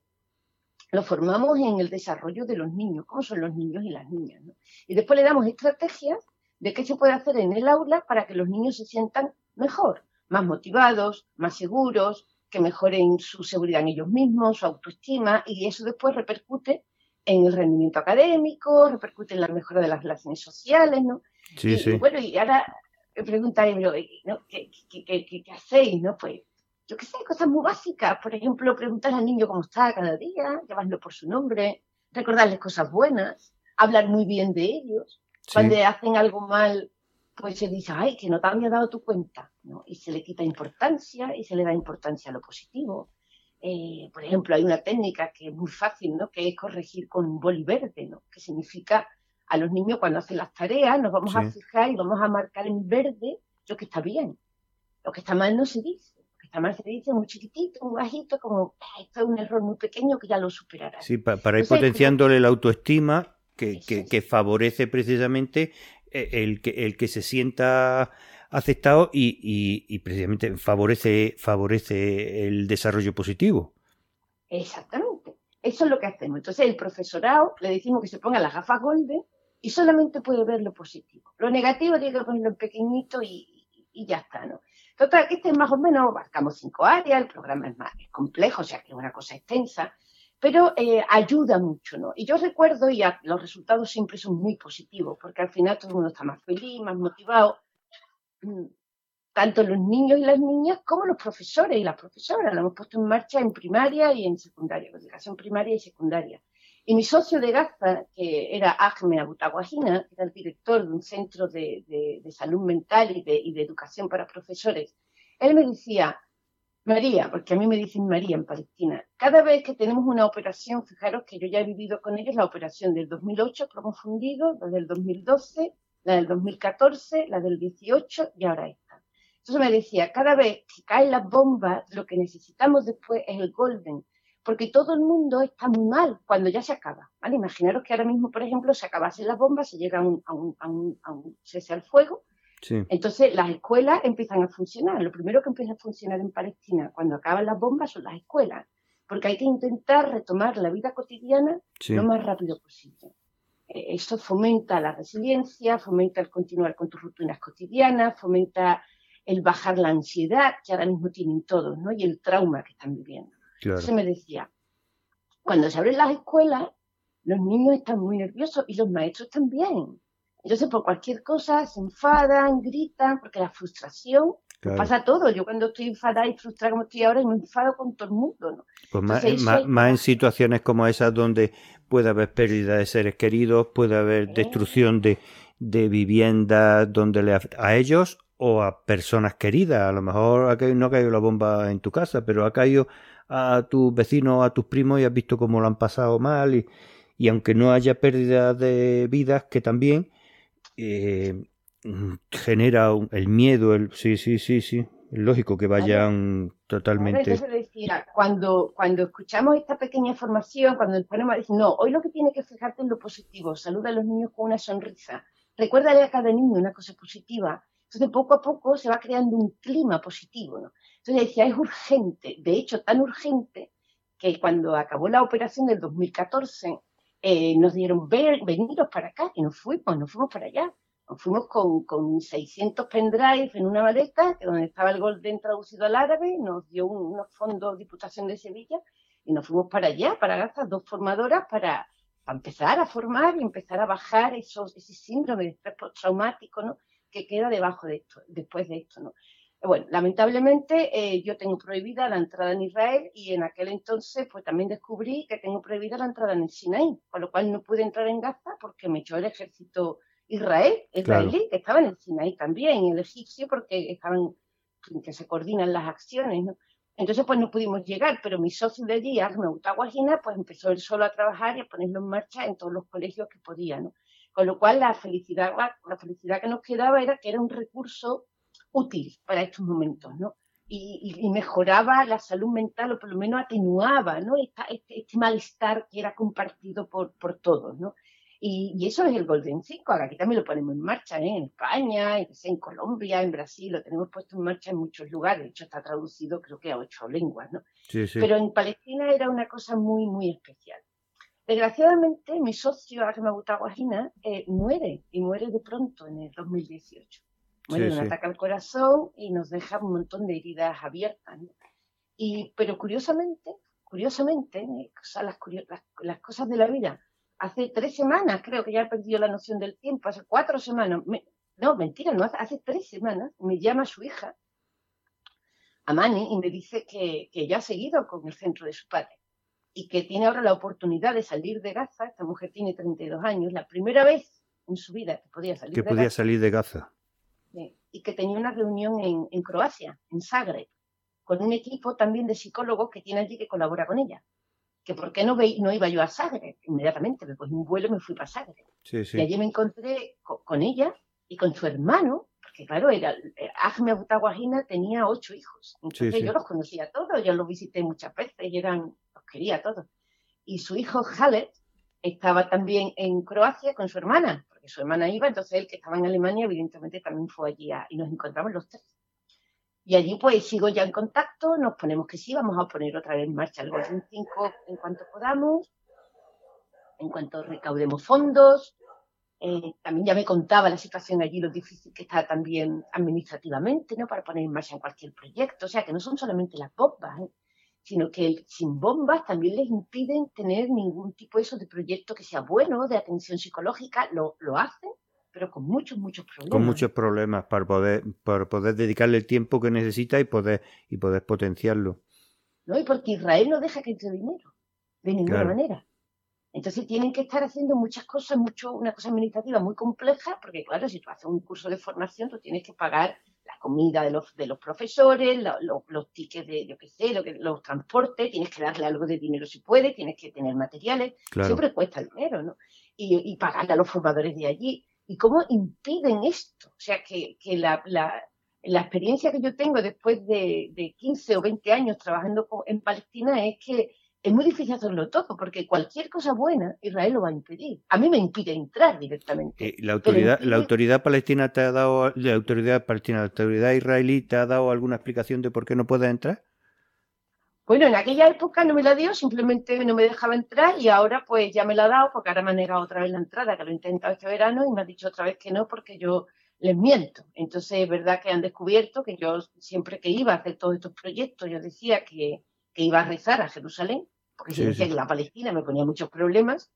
lo formamos en el desarrollo de los niños, cómo son los niños y las niñas, ¿no? Y después le damos estrategias de qué se puede hacer en el aula para que los niños se sientan mejor, más motivados, más seguros, que mejoren su seguridad en ellos mismos, su autoestima, y eso después repercute en el rendimiento académico, repercute en la mejora de las relaciones sociales, ¿no? Sí, y, sí. Y bueno, y ahora me preguntaré, ¿no? ¿Qué, qué, qué, qué, qué hacéis, no? Pues yo qué sé, cosas muy básicas. Por ejemplo, preguntar al niño cómo está cada día, llamarlo por su nombre, recordarles cosas buenas, hablar muy bien de ellos. Sí. Cuando hacen algo mal, pues se dice, ay, que no te había dado tu cuenta, ¿no? Y se le quita importancia y se le da importancia a lo positivo. Eh, por ejemplo, hay una técnica que es muy fácil, ¿no? Que es corregir con boli verde, ¿no? Que significa a los niños cuando hacen las tareas nos vamos sí. a fijar y vamos a marcar en verde lo que está bien. Lo que está mal no se dice. Además se dice muy chiquitito, muy bajito, como esto es un error muy pequeño que ya lo superará. Sí, pa para ir Entonces, potenciándole la autoestima que, que, que favorece precisamente el que, el que se sienta aceptado y, y, y precisamente favorece, favorece el desarrollo positivo. Exactamente, eso es lo que hacemos. Entonces el profesorado le decimos que se ponga las gafas golden y solamente puede ver lo positivo. Lo negativo tiene que ponerlo en pequeñito y, y, y ya está, ¿no? Total, que este más o menos abarcamos cinco áreas, el programa es más es complejo, o sea que es una cosa extensa, pero eh, ayuda mucho, ¿no? Y yo recuerdo, y a, los resultados siempre son muy positivos, porque al final todo el mundo está más feliz, más motivado, tanto los niños y las niñas como los profesores y las profesoras. Lo hemos puesto en marcha en primaria y en secundaria, educación primaria y secundaria. Y mi socio de Gaza, que era Ahmed Abutaguajina, que era el director de un centro de, de, de salud mental y de, y de educación para profesores, él me decía, María, porque a mí me dicen María en Palestina, cada vez que tenemos una operación, fijaros que yo ya he vivido con ellos la operación del dos mil ocho, plomo fundido, la del dos mil doce, la del dos mil catorce, la del dieciocho y ahora esta. Entonces me decía, cada vez que caen las bombas, lo que necesitamos después es el golden, porque todo el mundo está muy mal cuando ya se acaba, ¿vale? Imaginaros que ahora mismo, por ejemplo, se acabasen las bombas, se llega a un, a un, a un, a un cese al fuego, sí. Entonces las escuelas empiezan a funcionar. Lo primero que empieza a funcionar en Palestina cuando acaban las bombas son las escuelas, porque hay que intentar retomar la vida cotidiana sí. lo más rápido posible. Eh, eso fomenta la resiliencia, fomenta el continuar con tus rutinas cotidianas, fomenta el bajar la ansiedad que ahora mismo tienen todos, ¿no? Y el trauma que están viviendo. Claro. Entonces me decía, cuando se abren las escuelas, los niños están muy nerviosos y los maestros también. Entonces, por cualquier cosa se enfadan, gritan, porque la frustración claro. pasa todo. Yo cuando estoy enfadada y frustrada como estoy ahora, me enfado con todo el mundo, ¿no? Pues más, más, más en situaciones como esas donde puede haber pérdida de seres queridos, puede haber ¿Eh? destrucción de, de viviendas donde le, a ellos o a personas queridas. A lo mejor ha caído, no ha caído la bomba en tu casa, pero ha caído a tus vecinos, a tus primos y has visto cómo lo han pasado mal y, y aunque no haya pérdida de vidas, que también eh, genera un, el miedo, el sí, sí, sí, sí, es lógico que vayan ver, totalmente. Entonces decía, cuando, cuando escuchamos esta pequeña información, cuando el panema dice, no, hoy lo que tiene que fijarte en lo positivo, saluda a los niños con una sonrisa, recuérdale a cada niño una cosa positiva. Entonces, poco a poco se va creando un clima positivo, ¿no? Entonces decía, es urgente, de hecho, tan urgente que cuando acabó la operación del dos mil catorce, eh, nos dieron, Ven, veniros para acá, y nos fuimos, nos fuimos para allá. Nos fuimos con, con seiscientos pendrives en una maleta, que donde estaba el Golden traducido al árabe, nos dio un, unos fondos Diputación de Sevilla, y nos fuimos para allá, para Gaza, dos formadoras, para, para empezar a formar y empezar a bajar esos, ese síndrome de estrés postraumático, ¿no?, que queda debajo de esto, después de esto, ¿no? Bueno, lamentablemente eh, yo tengo prohibida la entrada en Israel y en aquel entonces pues también descubrí que tengo prohibida la entrada en el Sinaí, con lo cual no pude entrar en Gaza porque me echó el ejército Israel, israelí, claro, que estaba en el Sinaí también, el egipcio, porque estaban, que se coordinan las acciones, ¿no? Entonces pues no pudimos llegar, pero mi socio de allí, Ahmed Utawajina, pues empezó él solo a trabajar y a ponerlo en marcha en todos los colegios que podía, ¿no? Con lo cual la felicidad, la felicidad que nos quedaba era que era un recurso útil para estos momentos, ¿no? Y, y, y mejoraba la salud mental, o por lo menos atenuaba, ¿no?, Esta, este, este malestar que era compartido por, por todos, ¿no? Y, y eso es el Golden cinco, aquí también lo ponemos en marcha, ¿eh?, en España, en Colombia, en Brasil, lo tenemos puesto en marcha en muchos lugares, de hecho está traducido creo que a ocho lenguas, ¿no? Sí, sí. Pero en Palestina era una cosa muy, muy especial. Desgraciadamente, mi socio, Ahmed Utawajina, eh, muere, y muere de pronto en el dos mil dieciocho. Muere de un ataque al corazón y nos deja un montón de heridas abiertas, ¿no? Y, pero curiosamente, curiosamente, eh, o sea, las, las, las cosas de la vida, hace tres semanas, creo que ya he perdido la noción del tiempo, hace cuatro semanas, me, no, mentira, no, hace, hace tres semanas, me llama su hija, Amani, y me dice que, que ya ha seguido con el centro de su padre y que tiene ahora la oportunidad de salir de Gaza. Esta mujer tiene treinta y dos años, la primera vez en su vida que podía salir que de podía Gaza. salir de Gaza. Sí, y que tenía una reunión en, en Croacia, en Zagreb, con un equipo también de psicólogos que tiene allí que colabora con ella. Que por qué no, ve, no iba yo a Zagreb inmediatamente, me cogí un vuelo y me fui para Zagreb. Sí, sí. Y allí me encontré con, con ella y con su hermano, porque claro, era, Ahmed Utawajina tenía ocho hijos, entonces sí, sí. yo los conocía a todos, yo los visité muchas veces y eran, los quería a todos. Y su hijo Khaled estaba también en Croacia con su hermana, porque su hermana iba, entonces él que estaba en Alemania evidentemente también fue allí a, y nos encontramos los tres. Y allí pues sigo ya en contacto, nos ponemos que sí, vamos a poner otra vez en marcha el Golden cinco en cuanto podamos, en cuanto recaudemos fondos. Eh, también ya me contaba la situación allí, lo difícil que está también administrativamente, ¿no?, para poner en marcha cualquier proyecto. O sea, que no son solamente las bombas, ¿eh?, sino que sin bombas también les impiden tener ningún tipo de, eso de proyecto que sea bueno, de atención psicológica. Lo, lo hacen, pero con muchos, muchos problemas. Con muchos problemas para poder, para poder dedicarle el tiempo que necesita y poder, y poder potenciarlo. No, y porque Israel no deja que entre dinero, de ninguna Claro. manera. Entonces tienen que estar haciendo muchas cosas, mucho, una cosa administrativa muy compleja, porque claro, si tú haces un curso de formación, tú tienes que pagar la comida de los, de los profesores, lo, lo, los tickets de, yo qué sé, lo que, los transportes, tienes que darle algo de dinero si puedes, tienes que tener materiales, Claro. siempre cuesta dinero, ¿no? Y, y pagarle a los formadores de allí. ¿Y cómo impiden esto? O sea, que, que la, la, la experiencia que yo tengo después de, de quince o veinte años trabajando en Palestina es que es muy difícil hacerlo todo, porque cualquier cosa buena Israel lo va a impedir. A mí me impide entrar directamente. Eh, la autoridad, impide... la autoridad palestina te ha dado, la autoridad palestina, la autoridad israelí te ha dado alguna explicación de por qué no puedes entrar. Bueno, en aquella época no me la dio, simplemente no me dejaba entrar, y ahora pues ya me la ha dado, porque ahora me ha negado otra vez la entrada, que lo he intentado este verano y me ha dicho otra vez que no, porque yo les miento. Entonces es verdad que han descubierto que yo siempre que iba a hacer todos estos proyectos, yo decía que, que iba a rezar a Jerusalén, porque si Sí, decía sí. que la Palestina me ponía muchos problemas,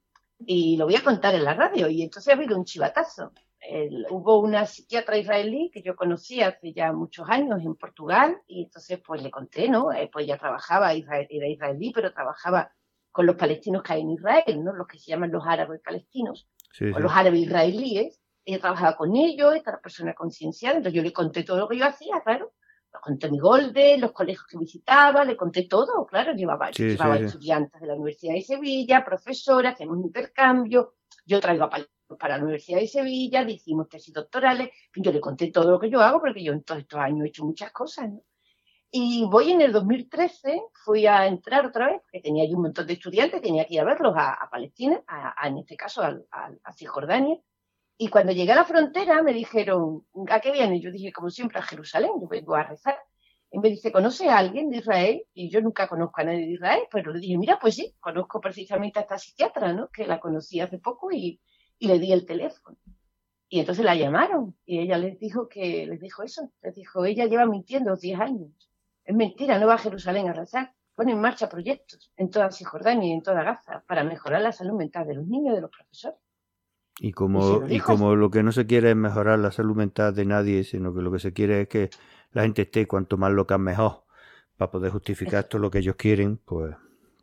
y lo voy a contar en la radio, y entonces ha habido un chivatazo. El, hubo una psiquiatra israelí que yo conocí hace ya muchos años en Portugal, y entonces pues le conté, ¿no? Eh, pues ella trabajaba, Israel, era israelí, pero trabajaba con los palestinos que hay en Israel, ¿no?, los que se llaman los árabes palestinos, Sí, o sí. los árabes israelíes. Ella trabajaba con ellos, esta persona concienciada, entonces yo le conté todo lo que yo hacía, claro. Le conté mi Golden, los colegios que visitaba, le conté todo, claro. Llevaba, Sí, llevaba sí, sí. estudiantes de la Universidad de Sevilla, profesoras, hacemos intercambio, yo traigo a palestinos para la Universidad de Sevilla, hicimos tesis doctorales, yo le conté todo lo que yo hago, porque yo en todos estos años he hecho muchas cosas, ¿no? Y voy en el dos mil trece, fui a entrar otra vez, porque tenía allí un montón de estudiantes, tenía que ir a verlos a, a Palestina, a, a, en este caso a, a, a Cisjordania, Y cuando llegué a la frontera me dijeron, ¿a qué vienes? Yo dije, como siempre, a Jerusalén, yo vengo a rezar. Y me dice, ¿conoce a alguien de Israel? Y yo nunca conozco a nadie de Israel, pero le dije, mira, pues sí, conozco precisamente a esta psiquiatra, ¿no? Que la conocí hace poco y, y le di el teléfono. Y entonces la llamaron y ella les dijo que, les dijo eso, les dijo, ella lleva mintiendo diez años. Es mentira, no va a Jerusalén a rezar. Pone en marcha proyectos en toda Cisjordania y en toda Gaza para mejorar la salud mental de los niños y de los profesores. Y como, y, y como lo que no se quiere es mejorar la salud mental de nadie, sino que lo que se quiere es que la gente esté cuanto más loca mejor, para poder justificar eso. Todo lo que ellos quieren, pues...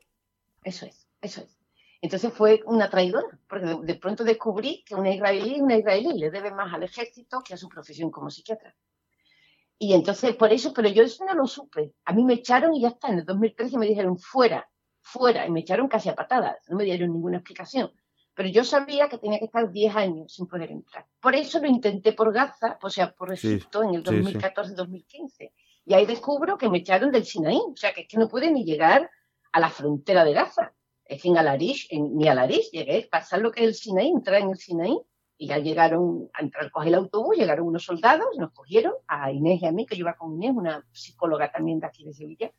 Eso es, eso es. Entonces fue una traidora, porque de, de pronto descubrí que una israelí, una israelí le debe más al ejército que a su profesión como psiquiatra. Y entonces, por eso, pero yo eso no lo supe. A mí me echaron y ya está. En el dos mil trece me dijeron fuera, fuera, y me echaron casi a patadas. No me dieron ninguna explicación. Pero yo sabía que tenía que estar diez años sin poder entrar. Por eso lo intenté por Gaza, o sea, por Egipto, sí, en el dos mil catorce dos mil quince. Sí, sí. Y ahí descubro que me echaron del Sinaí. O sea, que es que no pude ni llegar a la frontera de Gaza. Es que en Al-Arish, en, ni Al-Arish llegué, pasar lo que es el Sinaí, entrar en el Sinaí. Y ya llegaron, a entrar, coger el autobús, llegaron unos soldados, nos cogieron, a Inés y a mí, que yo iba con Inés, una psicóloga también de aquí de Sevilla,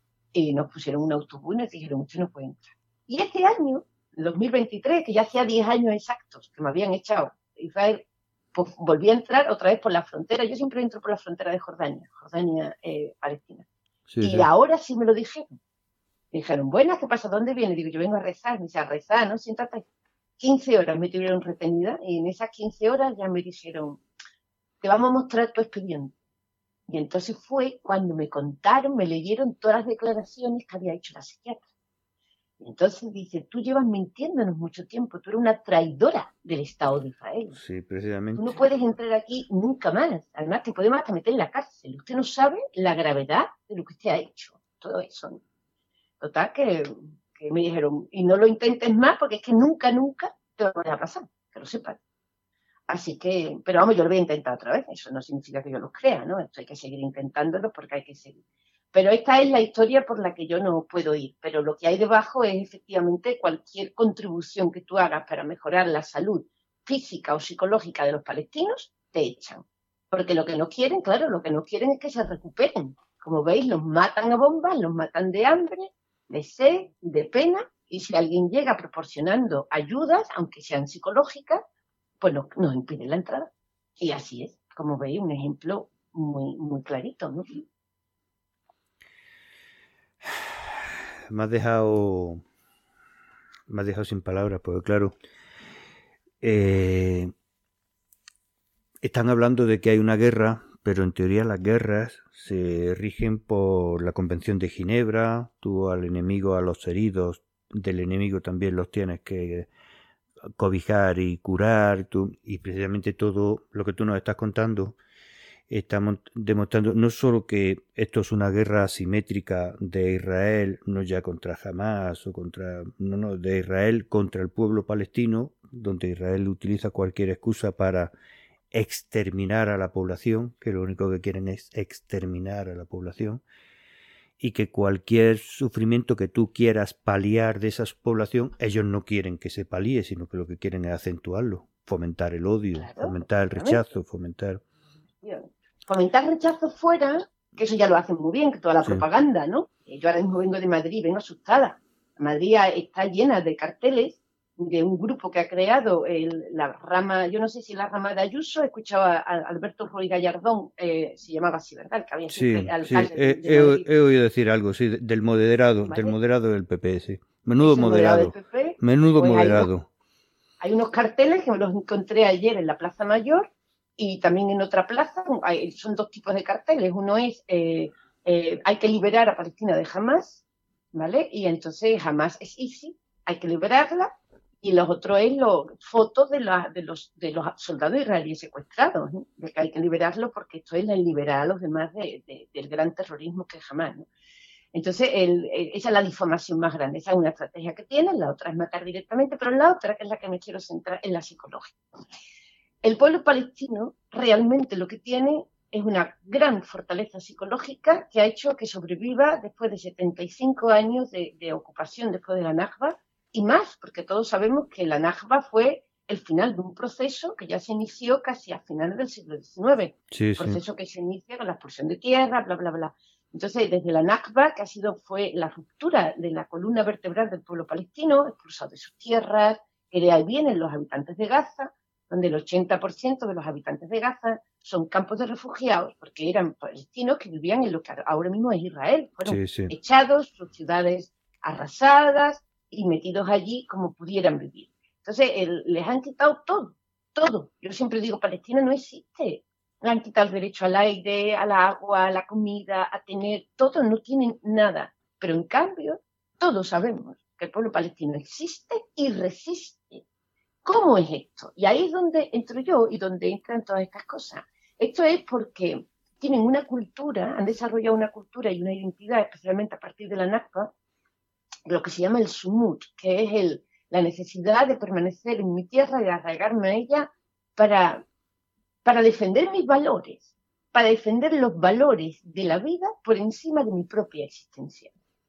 y nos pusieron un autobús y nos dijeron, usted no puede entrar. Y este año, dos mil veintitrés, que ya hacía diez años exactos que me habían echado Israel, pues volví a entrar otra vez por la frontera. Yo siempre entro por la frontera de Jordania, Jordania, eh, Palestina. Sí, y sí. Ahora sí me lo dijeron. Me dijeron, buenas, ¿qué pasa? ¿Dónde viene? Digo, yo vengo a rezar. Me dice, a rezar, ¿no? Siéntate. quince horas me tuvieron retenida y en esas quince horas ya me dijeron, te vamos a mostrar tu expediente. Y entonces fue cuando me contaron, me leyeron todas las declaraciones que había hecho la psiquiatra. Y entonces dice, tú llevas mintiéndonos mucho tiempo, tú eres una traidora del Estado de Israel. Sí, precisamente. Tú no puedes entrar aquí nunca más. Además, te podemos hasta meter en la cárcel. Usted no sabe la gravedad de lo que usted ha hecho. Todo eso, ¿no? Total, que... que me dijeron, y no lo intentes más porque es que nunca, nunca te va a volver a pasar, que lo sepan. Así que, pero vamos, yo lo voy a intentar otra vez, eso no significa que yo lo crea, ¿no? Esto hay que seguir intentándolo porque hay que seguir. Pero esta es la historia por la que yo no puedo ir, pero lo que hay debajo es efectivamente cualquier contribución que tú hagas para mejorar la salud física o psicológica de los palestinos, te echan. Porque lo que no quieren, claro, lo que no quieren es que se recuperen. Como veis, los matan a bombas, los matan de hambre, de sed, de pena, y si alguien llega proporcionando ayudas, aunque sean psicológicas, pues nos, nos impiden la entrada. Y así es, como veis, un ejemplo muy, muy clarito, ¿no? Me has dejado, me has dejado sin palabras, porque claro, eh, están hablando de que hay una guerra, pero en teoría las guerras se rigen por la Convención de Ginebra. Tú al enemigo, a los heridos del enemigo también los tienes que cobijar y curar. Tú, y precisamente todo lo que tú nos estás contando está demostrando no solo que esto es una guerra asimétrica de Israel, no ya contra Hamás o contra, no, no, de Israel contra el pueblo palestino, donde Israel utiliza cualquier excusa para exterminar a la población, que lo único que quieren es exterminar a la población, y que cualquier sufrimiento que tú quieras paliar de esa población, ellos no quieren que se palíe, sino que lo que quieren es acentuarlo, fomentar el odio, claro, fomentar el rechazo, fomentar... Fomentar rechazo fuera, que eso ya lo hacen muy bien, que toda la sí. propaganda, ¿no? Yo ahora mismo vengo de Madrid, vengo asustada. Madrid está llena de carteles de un grupo que ha creado el, la rama, yo no sé si la rama de Ayuso, he escuchado a, a Alberto Ruiz Gallardón, eh, se llamaba así, ¿verdad? El que había sí, sí, he, he, he oído decir algo, sí, del moderado, ¿vale? Del moderado del P P, sí. Menudo moderado, moderado P P, menudo pues moderado. Hay unos, hay unos carteles que me los encontré ayer en la Plaza Mayor y también en otra plaza, hay, son dos tipos de carteles, uno es, eh, eh, hay que liberar a Palestina de Hamás, ¿vale? Y entonces Hamás es easy, hay que liberarla. Y los otros es los fotos de, la, de, los, de los soldados israelíes secuestrados, ¿no? De que hay que liberarlos porque esto es la liberar a los demás de, de, del gran terrorismo que es Hamás, ¿no? Entonces, el, el, esa es la difamación más grande. Esa es una estrategia que tienen, la otra es matar directamente, pero la otra, que es la que me quiero centrar, es la psicológica. El pueblo palestino realmente lo que tiene es una gran fortaleza psicológica que ha hecho que sobreviva después de setenta y cinco años de, de ocupación después de la Nakba, y más, porque todos sabemos que la Nakba fue el final de un proceso que ya se inició casi a finales del siglo diecinueve. Sí, un proceso sí. que se inicia con la expulsión de tierra, bla, bla, bla. Entonces, desde la Nakba, que ha sido, fue la ruptura de la columna vertebral del pueblo palestino, expulsado de sus tierras, que de ahí vienen los habitantes de Gaza, donde el ochenta por ciento de los habitantes de Gaza son campos de refugiados, porque eran palestinos que vivían en lo que ahora mismo es Israel. Fueron Sí, sí. echados, sus ciudades arrasadas y metidos allí como pudieran vivir. Entonces, el, les han quitado todo, todo. Yo siempre digo, Palestina no existe. Le han quitado el derecho al aire, al agua, a la comida, a tener, todo, no tienen nada. Pero en cambio, todos sabemos que el pueblo palestino existe y resiste. ¿Cómo es esto? Y ahí es donde entro yo y donde entran todas estas cosas. Esto es porque tienen una cultura, han desarrollado una cultura y una identidad, especialmente a partir de la Nakba, lo que se llama el sumut, que es el, la necesidad de permanecer en mi tierra y de arraigarme a ella para, para defender mis valores, para defender los valores de la vida por encima de mi propia existencia.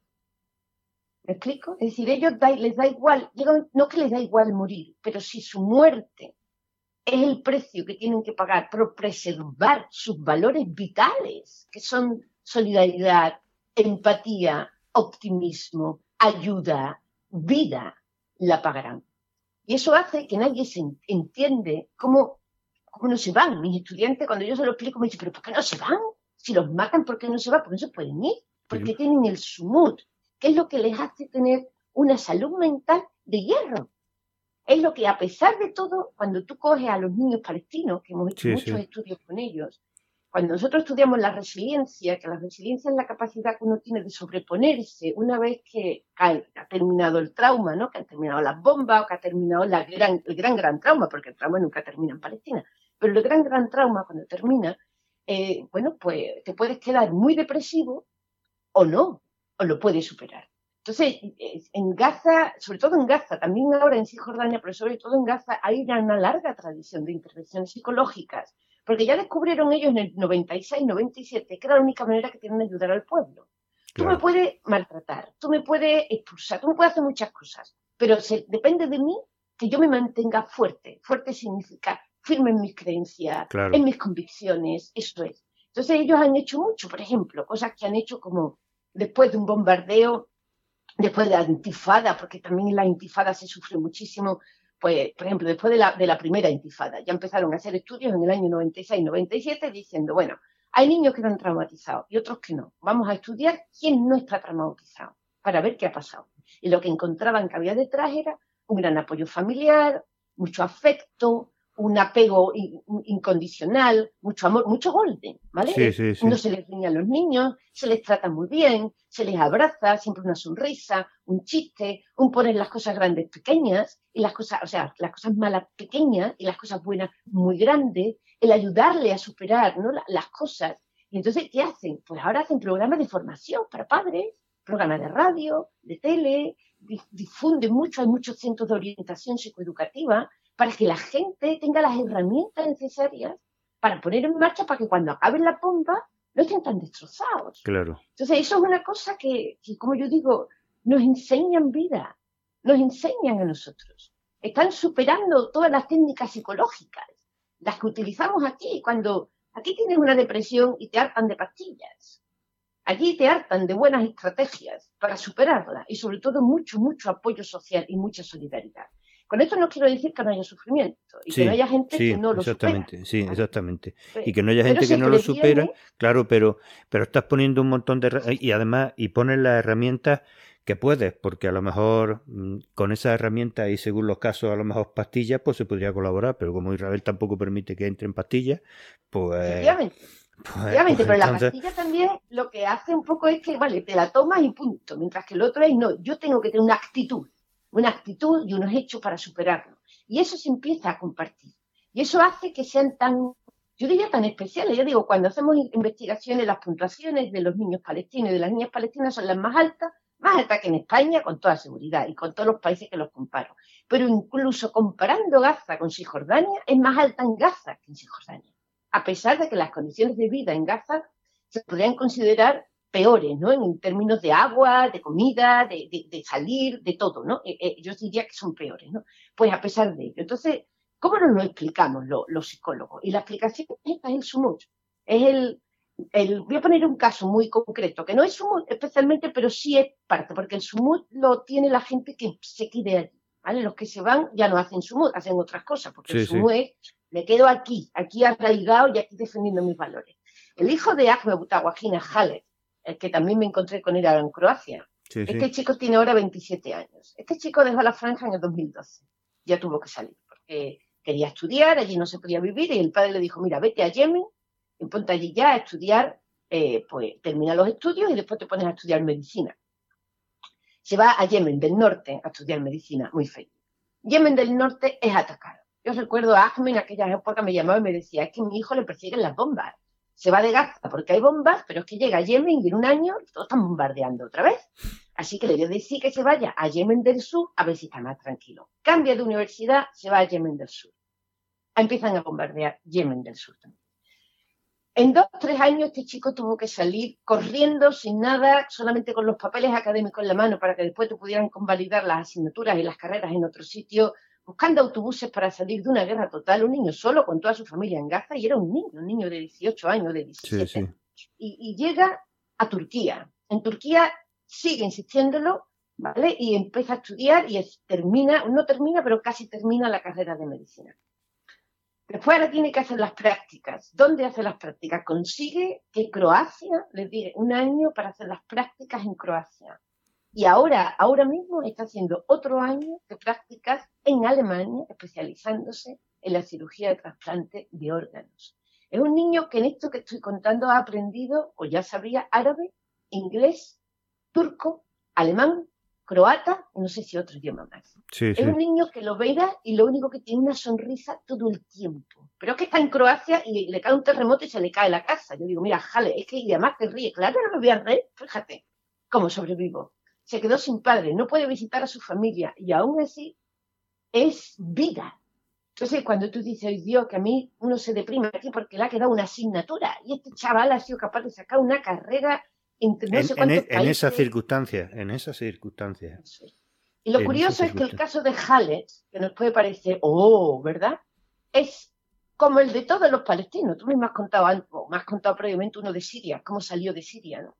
¿Me explico? Es decir, ellos da, les da igual, no que les da igual morir, pero si su muerte es el precio que tienen que pagar por preservar sus valores vitales, que son solidaridad, empatía, optimismo, ayuda, vida, la pagarán. Y eso hace que nadie se entiende cómo, cómo no se van. Mis estudiantes, cuando yo se lo explico, me dicen, ¿pero por qué no se van? Si los matan, ¿por qué no se van? Porque no se pueden ir, porque sí. Tienen el sumut, que es lo que les hace tener una salud mental de hierro. Es lo que, a pesar de todo, cuando tú coges a los niños palestinos, que hemos hecho sí, muchos sí. estudios con ellos, cuando nosotros estudiamos la resiliencia, que la resiliencia es la capacidad que uno tiene de sobreponerse una vez que ha, ha terminado el trauma, ¿no? Que han terminado las bombas o que ha terminado la gran, el gran, gran trauma, porque el trauma nunca termina en Palestina, pero el gran, gran trauma cuando termina, eh, bueno, pues te puedes quedar muy depresivo o no, o lo puedes superar. Entonces, en Gaza, sobre todo en Gaza, también ahora en Cisjordania, pero sobre todo en Gaza, hay una larga tradición de intervenciones psicológicas, porque ya descubrieron ellos en el noventa y seis, noventa y siete que era la única manera que tienen de ayudar al pueblo. Claro. Tú me puedes maltratar, tú me puedes expulsar, tú me puedes hacer muchas cosas, pero se, depende de mí que yo me mantenga fuerte. Fuerte significa firme en mis creencias, claro. En mis convicciones, eso es. Entonces ellos han hecho mucho, por ejemplo, cosas que han hecho como después de un bombardeo, después de la intifada, porque también en la intifada se sufre muchísimo, pues, por ejemplo, después de la, de la primera intifada, ya empezaron a hacer estudios en el año noventa y seis, noventa y siete diciendo, bueno, hay niños que están traumatizados y otros que no. Vamos a estudiar quién no está traumatizado para ver qué ha pasado. Y lo que encontraban que había detrás era un gran apoyo familiar, mucho afecto, un apego incondicional, mucho amor, mucho golden, ¿vale? Sí, sí, sí. No se les riña a los niños, se les trata muy bien, se les abraza, siempre una sonrisa, un chiste, un poner las cosas grandes pequeñas y las cosas, o sea, las cosas malas pequeñas y las cosas buenas muy grandes, el ayudarle a superar, ¿no? las cosas. Y entonces, ¿qué hacen? Pues ahora hacen programas de formación para padres, programas de radio, de tele, difunden mucho, hay muchos centros de orientación psicoeducativa para que la gente tenga las herramientas necesarias para poner en marcha para que cuando acaben la bomba no estén tan destrozados. Claro. Entonces, eso es una cosa que, que, como yo digo, nos enseñan vida, nos enseñan a nosotros. Están superando todas las técnicas psicológicas, las que utilizamos aquí, cuando aquí tienes una depresión y te hartan de pastillas. Allí te hartan de buenas estrategias para superarla y sobre todo mucho, mucho apoyo social y mucha solidaridad. Con esto no quiero decir que no haya sufrimiento y sí, que no haya gente sí, que no lo exactamente, supera. Sí, exactamente. Pues, y que no haya gente que no lo supera, claro, pero, pero estás poniendo un montón de... Y además, y pones las herramientas que puedes, porque a lo mejor mmm, con esas herramientas y según los casos, a lo mejor pastillas, pues se podría colaborar, pero como Israel tampoco permite que entren pastillas, pues... Efectivamente. Pues, Obviamente, pues, pero entonces... la pastilla también lo que hace un poco es que, vale, te la tomas y punto, mientras que el otro es, no, yo tengo que tener una actitud, una actitud y unos hechos para superarlo. Y eso se empieza a compartir. Y eso hace que sean tan, yo diría tan especiales. Yo digo, cuando hacemos investigaciones, las puntuaciones de los niños palestinos y de las niñas palestinas son las más altas, más altas que en España, con toda seguridad, y con todos los países que los comparo. Pero incluso comparando Gaza con Cisjordania, es más alta en Gaza que en Cisjordania. A pesar de que las condiciones de vida en Gaza se podrían considerar peores, ¿no? En términos de agua, de comida, de, de, de salir, de todo, ¿no? Eh, eh, yo diría que son peores, ¿no? Pues a pesar de ello. Entonces, ¿cómo nos lo explicamos lo, los psicólogos? Y la explicación esta es el sumut. Es el, el, voy a poner un caso muy concreto, que no es sumut especialmente, pero sí es parte, porque el sumut lo tiene la gente que se quede allí, ¿vale? Los que se van ya no hacen sumut, hacen otras cosas, porque sí, el sumut sí. es, me quedo aquí, aquí arraigado y aquí defendiendo mis valores. El hijo de Ahmed Butawajina Halet, el que también me encontré con él en Croacia. Sí, este sí. chico tiene ahora veintisiete años. Este chico dejó la franja en el dos mil doce. Ya tuvo que salir porque quería estudiar, allí no se podía vivir y el padre le dijo, mira, vete a Yemen y ponte allí ya a estudiar, eh, pues termina los estudios y después te pones a estudiar medicina. Se va a Yemen del norte a estudiar medicina, muy feliz. Yemen del norte es atacado. Yo recuerdo a Ahmed en aquella época me llamaba y me decía, es que a mi hijo le persiguen las bombas. Se va de Gaza porque hay bombas, pero es que llega a Yemen y en un año todos están bombardeando otra vez. Así que le voy a decir que se vaya a Yemen del Sur a ver si está más tranquilo. Cambia de universidad, se va a Yemen del Sur. Empiezan a bombardear Yemen del Sur también. En dos o tres años este chico tuvo que salir corriendo sin nada, solamente con los papeles académicos en la mano para que después te pudieran convalidar las asignaturas y las carreras en otro sitio, buscando autobuses para salir de una guerra total, un niño solo con toda su familia en Gaza, y era un niño, un niño de dieciocho años, de diecisiete, sí, sí. Y, y llega a Turquía. En Turquía sigue insistiéndolo, ¿vale? Y empieza a estudiar y es, termina, no termina, pero casi termina la carrera de medicina. Después ahora tiene que hacer las prácticas. ¿Dónde hace las prácticas? Consigue que Croacia le dé un año para hacer las prácticas en Croacia. Y ahora, ahora mismo está haciendo otro año de prácticas en Alemania, especializándose en la cirugía de trasplante de órganos. Es un niño que en esto que estoy contando ha aprendido, o ya sabría, árabe, inglés, turco, alemán, croata, y no sé si otro idioma más. Sí, es sí. un niño que lo verá y lo único que tiene una sonrisa todo el tiempo. Pero es que está en Croacia y le cae un terremoto y se le cae la casa. Yo digo, mira, jale, es que y además te ríe. Claro, no me voy a reír, fíjate cómo sobrevivo. Se quedó sin padre, no puede visitar a su familia y aún así es vida. Entonces, cuando tú dices, ay Dios, que a mí uno se deprime aquí porque le ha quedado una asignatura y este chaval ha sido capaz de sacar una carrera entre no en, sé cuántos en, países. En esas circunstancias, en esas circunstancias. Y lo en curioso es que el caso de Halet, que nos puede parecer, oh, ¿verdad? Es como el de todos los palestinos. Tú mismo has contado, o me has contado previamente uno de Siria, cómo salió de Siria, ¿no?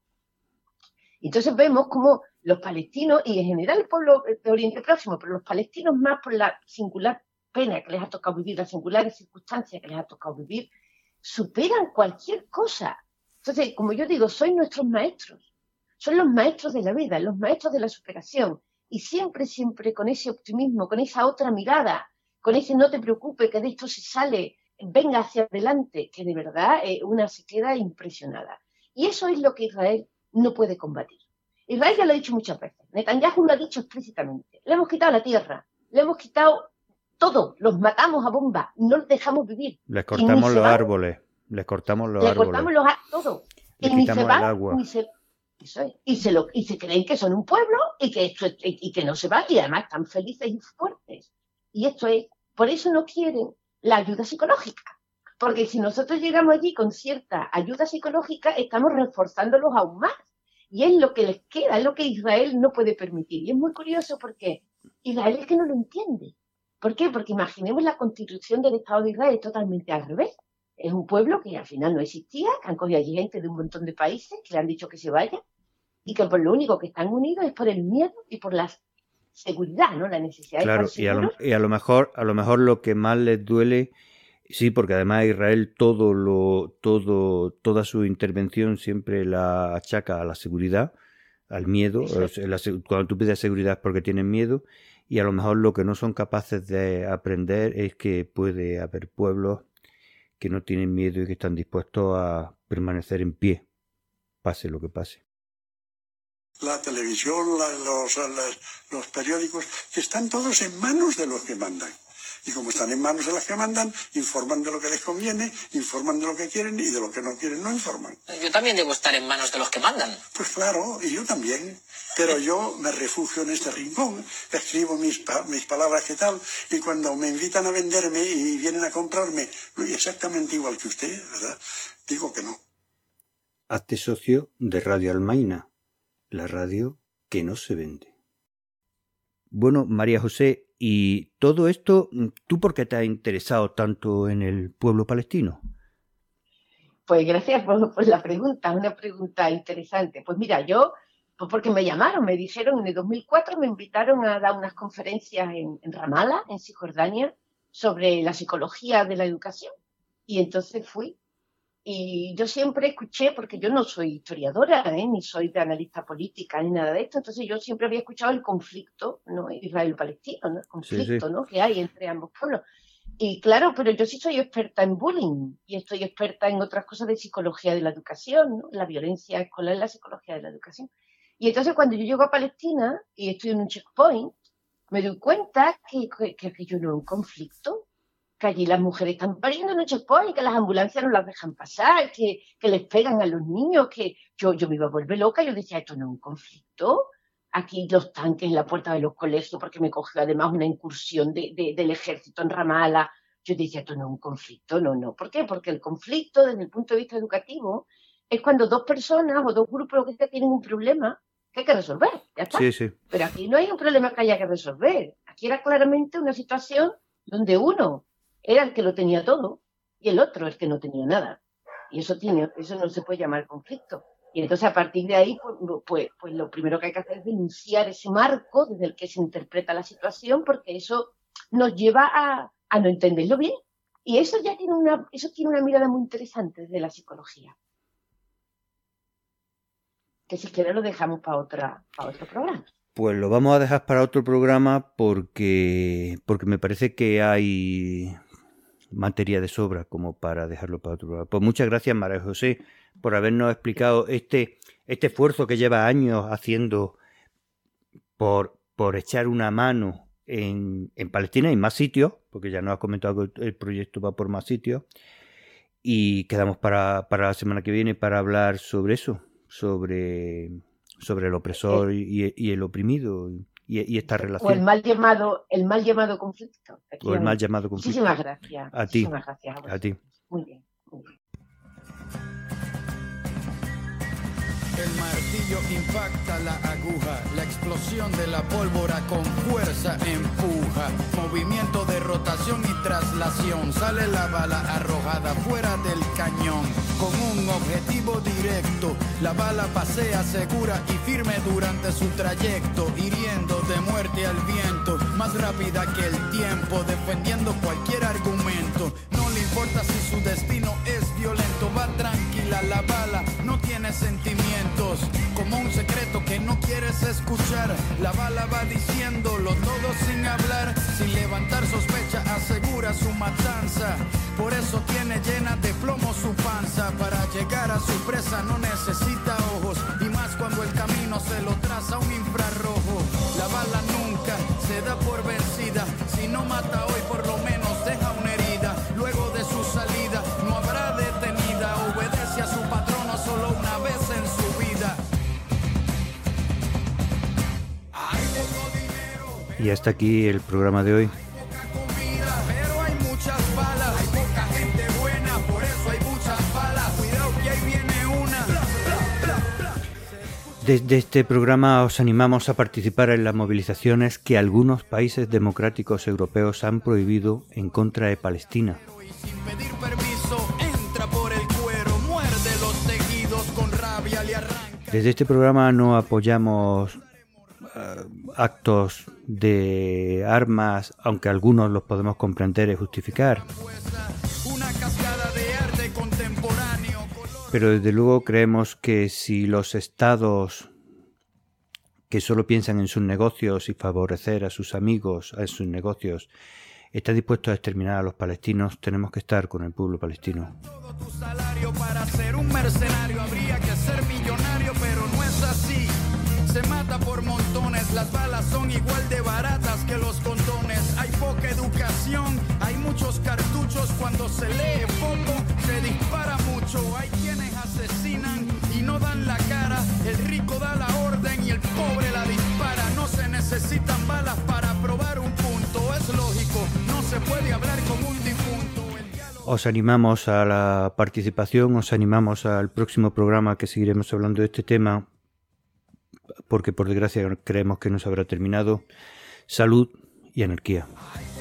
Entonces vemos cómo los palestinos, y en general el pueblo de Oriente Próximo, pero los palestinos más por la singular pena que les ha tocado vivir, las singulares circunstancias que les ha tocado vivir, superan cualquier cosa. Entonces, como yo digo, sois nuestros maestros. Son los maestros de la vida, los maestros de la superación. Y siempre, siempre con ese optimismo, con esa otra mirada, con ese no te preocupes, que de esto se sale, venga hacia adelante, que de verdad eh, una se queda impresionada. Y eso es lo que Israel no puede combatir. Israel ya lo ha dicho muchas veces. Netanyahu lo ha dicho explícitamente. Le hemos quitado la tierra, le hemos quitado todo, los matamos a bomba, no los dejamos vivir. Les cortamos los árboles, les cortamos los les árboles. Les cortamos los árboles, todo. Les y ni quitamos se van, el agua. Ni se, eso es, y, se lo, y se creen que son un pueblo y que, esto, y, y que no se van y además están felices y fuertes. Y esto es, por eso no quieren la ayuda psicológica. Porque si nosotros llegamos allí con cierta ayuda psicológica, estamos reforzándolos aún más. Y es lo que les queda, es lo que Israel no puede permitir. Y es muy curioso porque Israel es que no lo entiende. ¿Por qué? Porque imaginemos la constitución del Estado de Israel totalmente al revés. Es un pueblo que al final no existía, que han cogido allí gente de un montón de países, que le han dicho que se vaya, y que por lo único que están unidos es por el miedo y por la seguridad, ¿no? La necesidad claro, de estar seguros. Y a, lo, y a lo mejor, a lo mejor lo que más les duele, sí, porque además a Israel todo lo, todo, toda su intervención siempre la achaca a la seguridad, al miedo. Sí. O sea, la, cuando tú pides seguridad es porque tienen miedo. Y a lo mejor lo que no son capaces de aprender es que puede haber pueblos que no tienen miedo y que están dispuestos a permanecer en pie, pase lo que pase. La televisión, la, los, los, los periódicos, que están todos en manos de los que mandan. Y como están en manos de los que mandan, informan de lo que les conviene, informan de lo que quieren y de lo que no quieren no informan. Yo también debo estar en manos de los que mandan. Pues claro, y yo también. Pero yo me refugio en este rincón, escribo mis, pa mis palabras que tal, y cuando me invitan a venderme y vienen a comprarme, exactamente igual que usted, ¿verdad? Digo que no. Hazte socio de Radio Almaina, la radio que no se vende. Bueno, María José, y todo esto, ¿tú por qué te has interesado tanto en el pueblo palestino? Pues gracias por, por la pregunta, una pregunta interesante. Pues mira, yo, pues porque me llamaron, me dijeron, en el dos mil cuatro me invitaron a dar unas conferencias en, en Ramallah, en Cisjordania, sobre la psicología de la educación. Y entonces fui. Y yo siempre escuché, porque yo no soy historiadora, ¿eh? Ni soy de analista política, ni nada de esto, entonces yo siempre había escuchado el conflicto, ¿no? Israel-Palestino, ¿no? El conflicto, sí, sí. ¿no? Que hay entre ambos pueblos. Y claro, pero yo sí soy experta en bullying y estoy experta en otras cosas de psicología de la educación, ¿no? La violencia escolar, la psicología de la educación. Y entonces cuando yo llego a Palestina y estoy en un checkpoint, me doy cuenta que, que, que aquello no es un conflicto, que allí las mujeres están pariendo en un checkpoint, que las ambulancias no las dejan pasar, que, que les pegan a los niños, que yo, yo me iba a volver loca. Yo decía, esto no es un conflicto. Aquí los tanques en la puerta de los colegios, porque me cogió además una incursión de, de, del ejército en Ramallah. Yo decía, esto no es un conflicto, no, no. ¿Por qué? Porque el conflicto, desde el punto de vista educativo, es cuando dos personas o dos grupos que tienen un problema que hay que resolver, ya está. Sí, sí. Pero aquí no hay un problema que haya que resolver. Aquí era claramente una situación donde uno era el que lo tenía todo y el otro el que no tenía nada. Y eso, tiene, eso no se puede llamar conflicto. Y entonces a partir de ahí, pues, pues, pues lo primero que hay que hacer es denunciar ese marco desde el que se interpreta la situación, porque eso nos lleva a, a no entenderlo bien. Y eso ya tiene una, eso tiene una mirada muy interesante desde la psicología. Que si quieres lo dejamos para, otra, para otro programa. Pues lo vamos a dejar para otro programa porque, porque me parece que hay materia de sobra como para dejarlo para otro programa. Pues muchas gracias, María José, por habernos explicado este, este esfuerzo que lleva años haciendo por, por echar una mano en, en Palestina y más sitios, porque ya nos has comentado que el proyecto va por más sitios, y quedamos para, para la semana que viene para hablar sobre eso, sobre, sobre el opresor y, y el oprimido y, y esta relación. O el mal llamado, el mal llamado conflicto. Aquí o el mal llamado conflicto. Muchísimas gracias. A ti. Muchísimas gracias a, a ti. Muy bien, muy bien. El martillo impacta la aguja, la explosión de la pólvora con fuerza empuja. Movimiento de rotación y traslación, sale la bala arrojada fuera del cañón. Con un objetivo directo, la bala pasea segura y firme durante su trayecto, hiriendo de muerte al viento, más rápida que el tiempo, defendiendo cualquier argumento. No le importa si su destino es violento, va tranquila la bala, no tiene sentimientos. Como un secreto que no quieres escuchar, la bala va diciéndolo todo sin hablar, sin levantar sospecha, asegura su matanza. Por eso tiene llena de plomo su panza. Para llegar a su presa no necesita ojos, y más cuando el camino se lo traza un infrarrojo. La bala nunca se da por vencida, si no mata hoy por lo menos deja una herida. Luego de su salida no habrá detenida, obedece a su patrono solo una vez en su vida. Y hasta aquí el programa de hoy. Pero hay muchas balas, hay poca gente buena, por eso hay muchas balas. Cuidado que ahí viene una. Desde este programa os animamos a participar en las movilizaciones que algunos países democráticos europeos han prohibido en contra de Palestina. Sin pedir permiso, entra por el cuero, muerde los tejidos, con rabia le arranca. Desde este programa no apoyamos uh, actos de armas, aunque algunos los podemos comprender y justificar. Una cascada de arte contemporáneo. Pero desde luego creemos que si los estados que solo piensan en sus negocios y favorecer a sus amigos, a sus negocios, están dispuestos a exterminar a los palestinos, tenemos que estar con el pueblo palestino. Todo tu salario para ser un mercenario, habría que ser millonario, pero no es así. Se mata por montones, las balas son igual de baratas que los condones. Hay poca educación, hay muchos cartuchos, cuando se lee poco, se dispara mucho. Hay quienes asesinan y no dan la cara, el rico da la orden y el pobre la dispara. No se necesitan balas para probar un punto, es lógico, no se puede hablar con un difunto. os animamos a la participación, os animamos al próximo programa que seguiremos hablando de este tema, porque por desgracia creemos que no se habrá terminado. Salud y anarquía.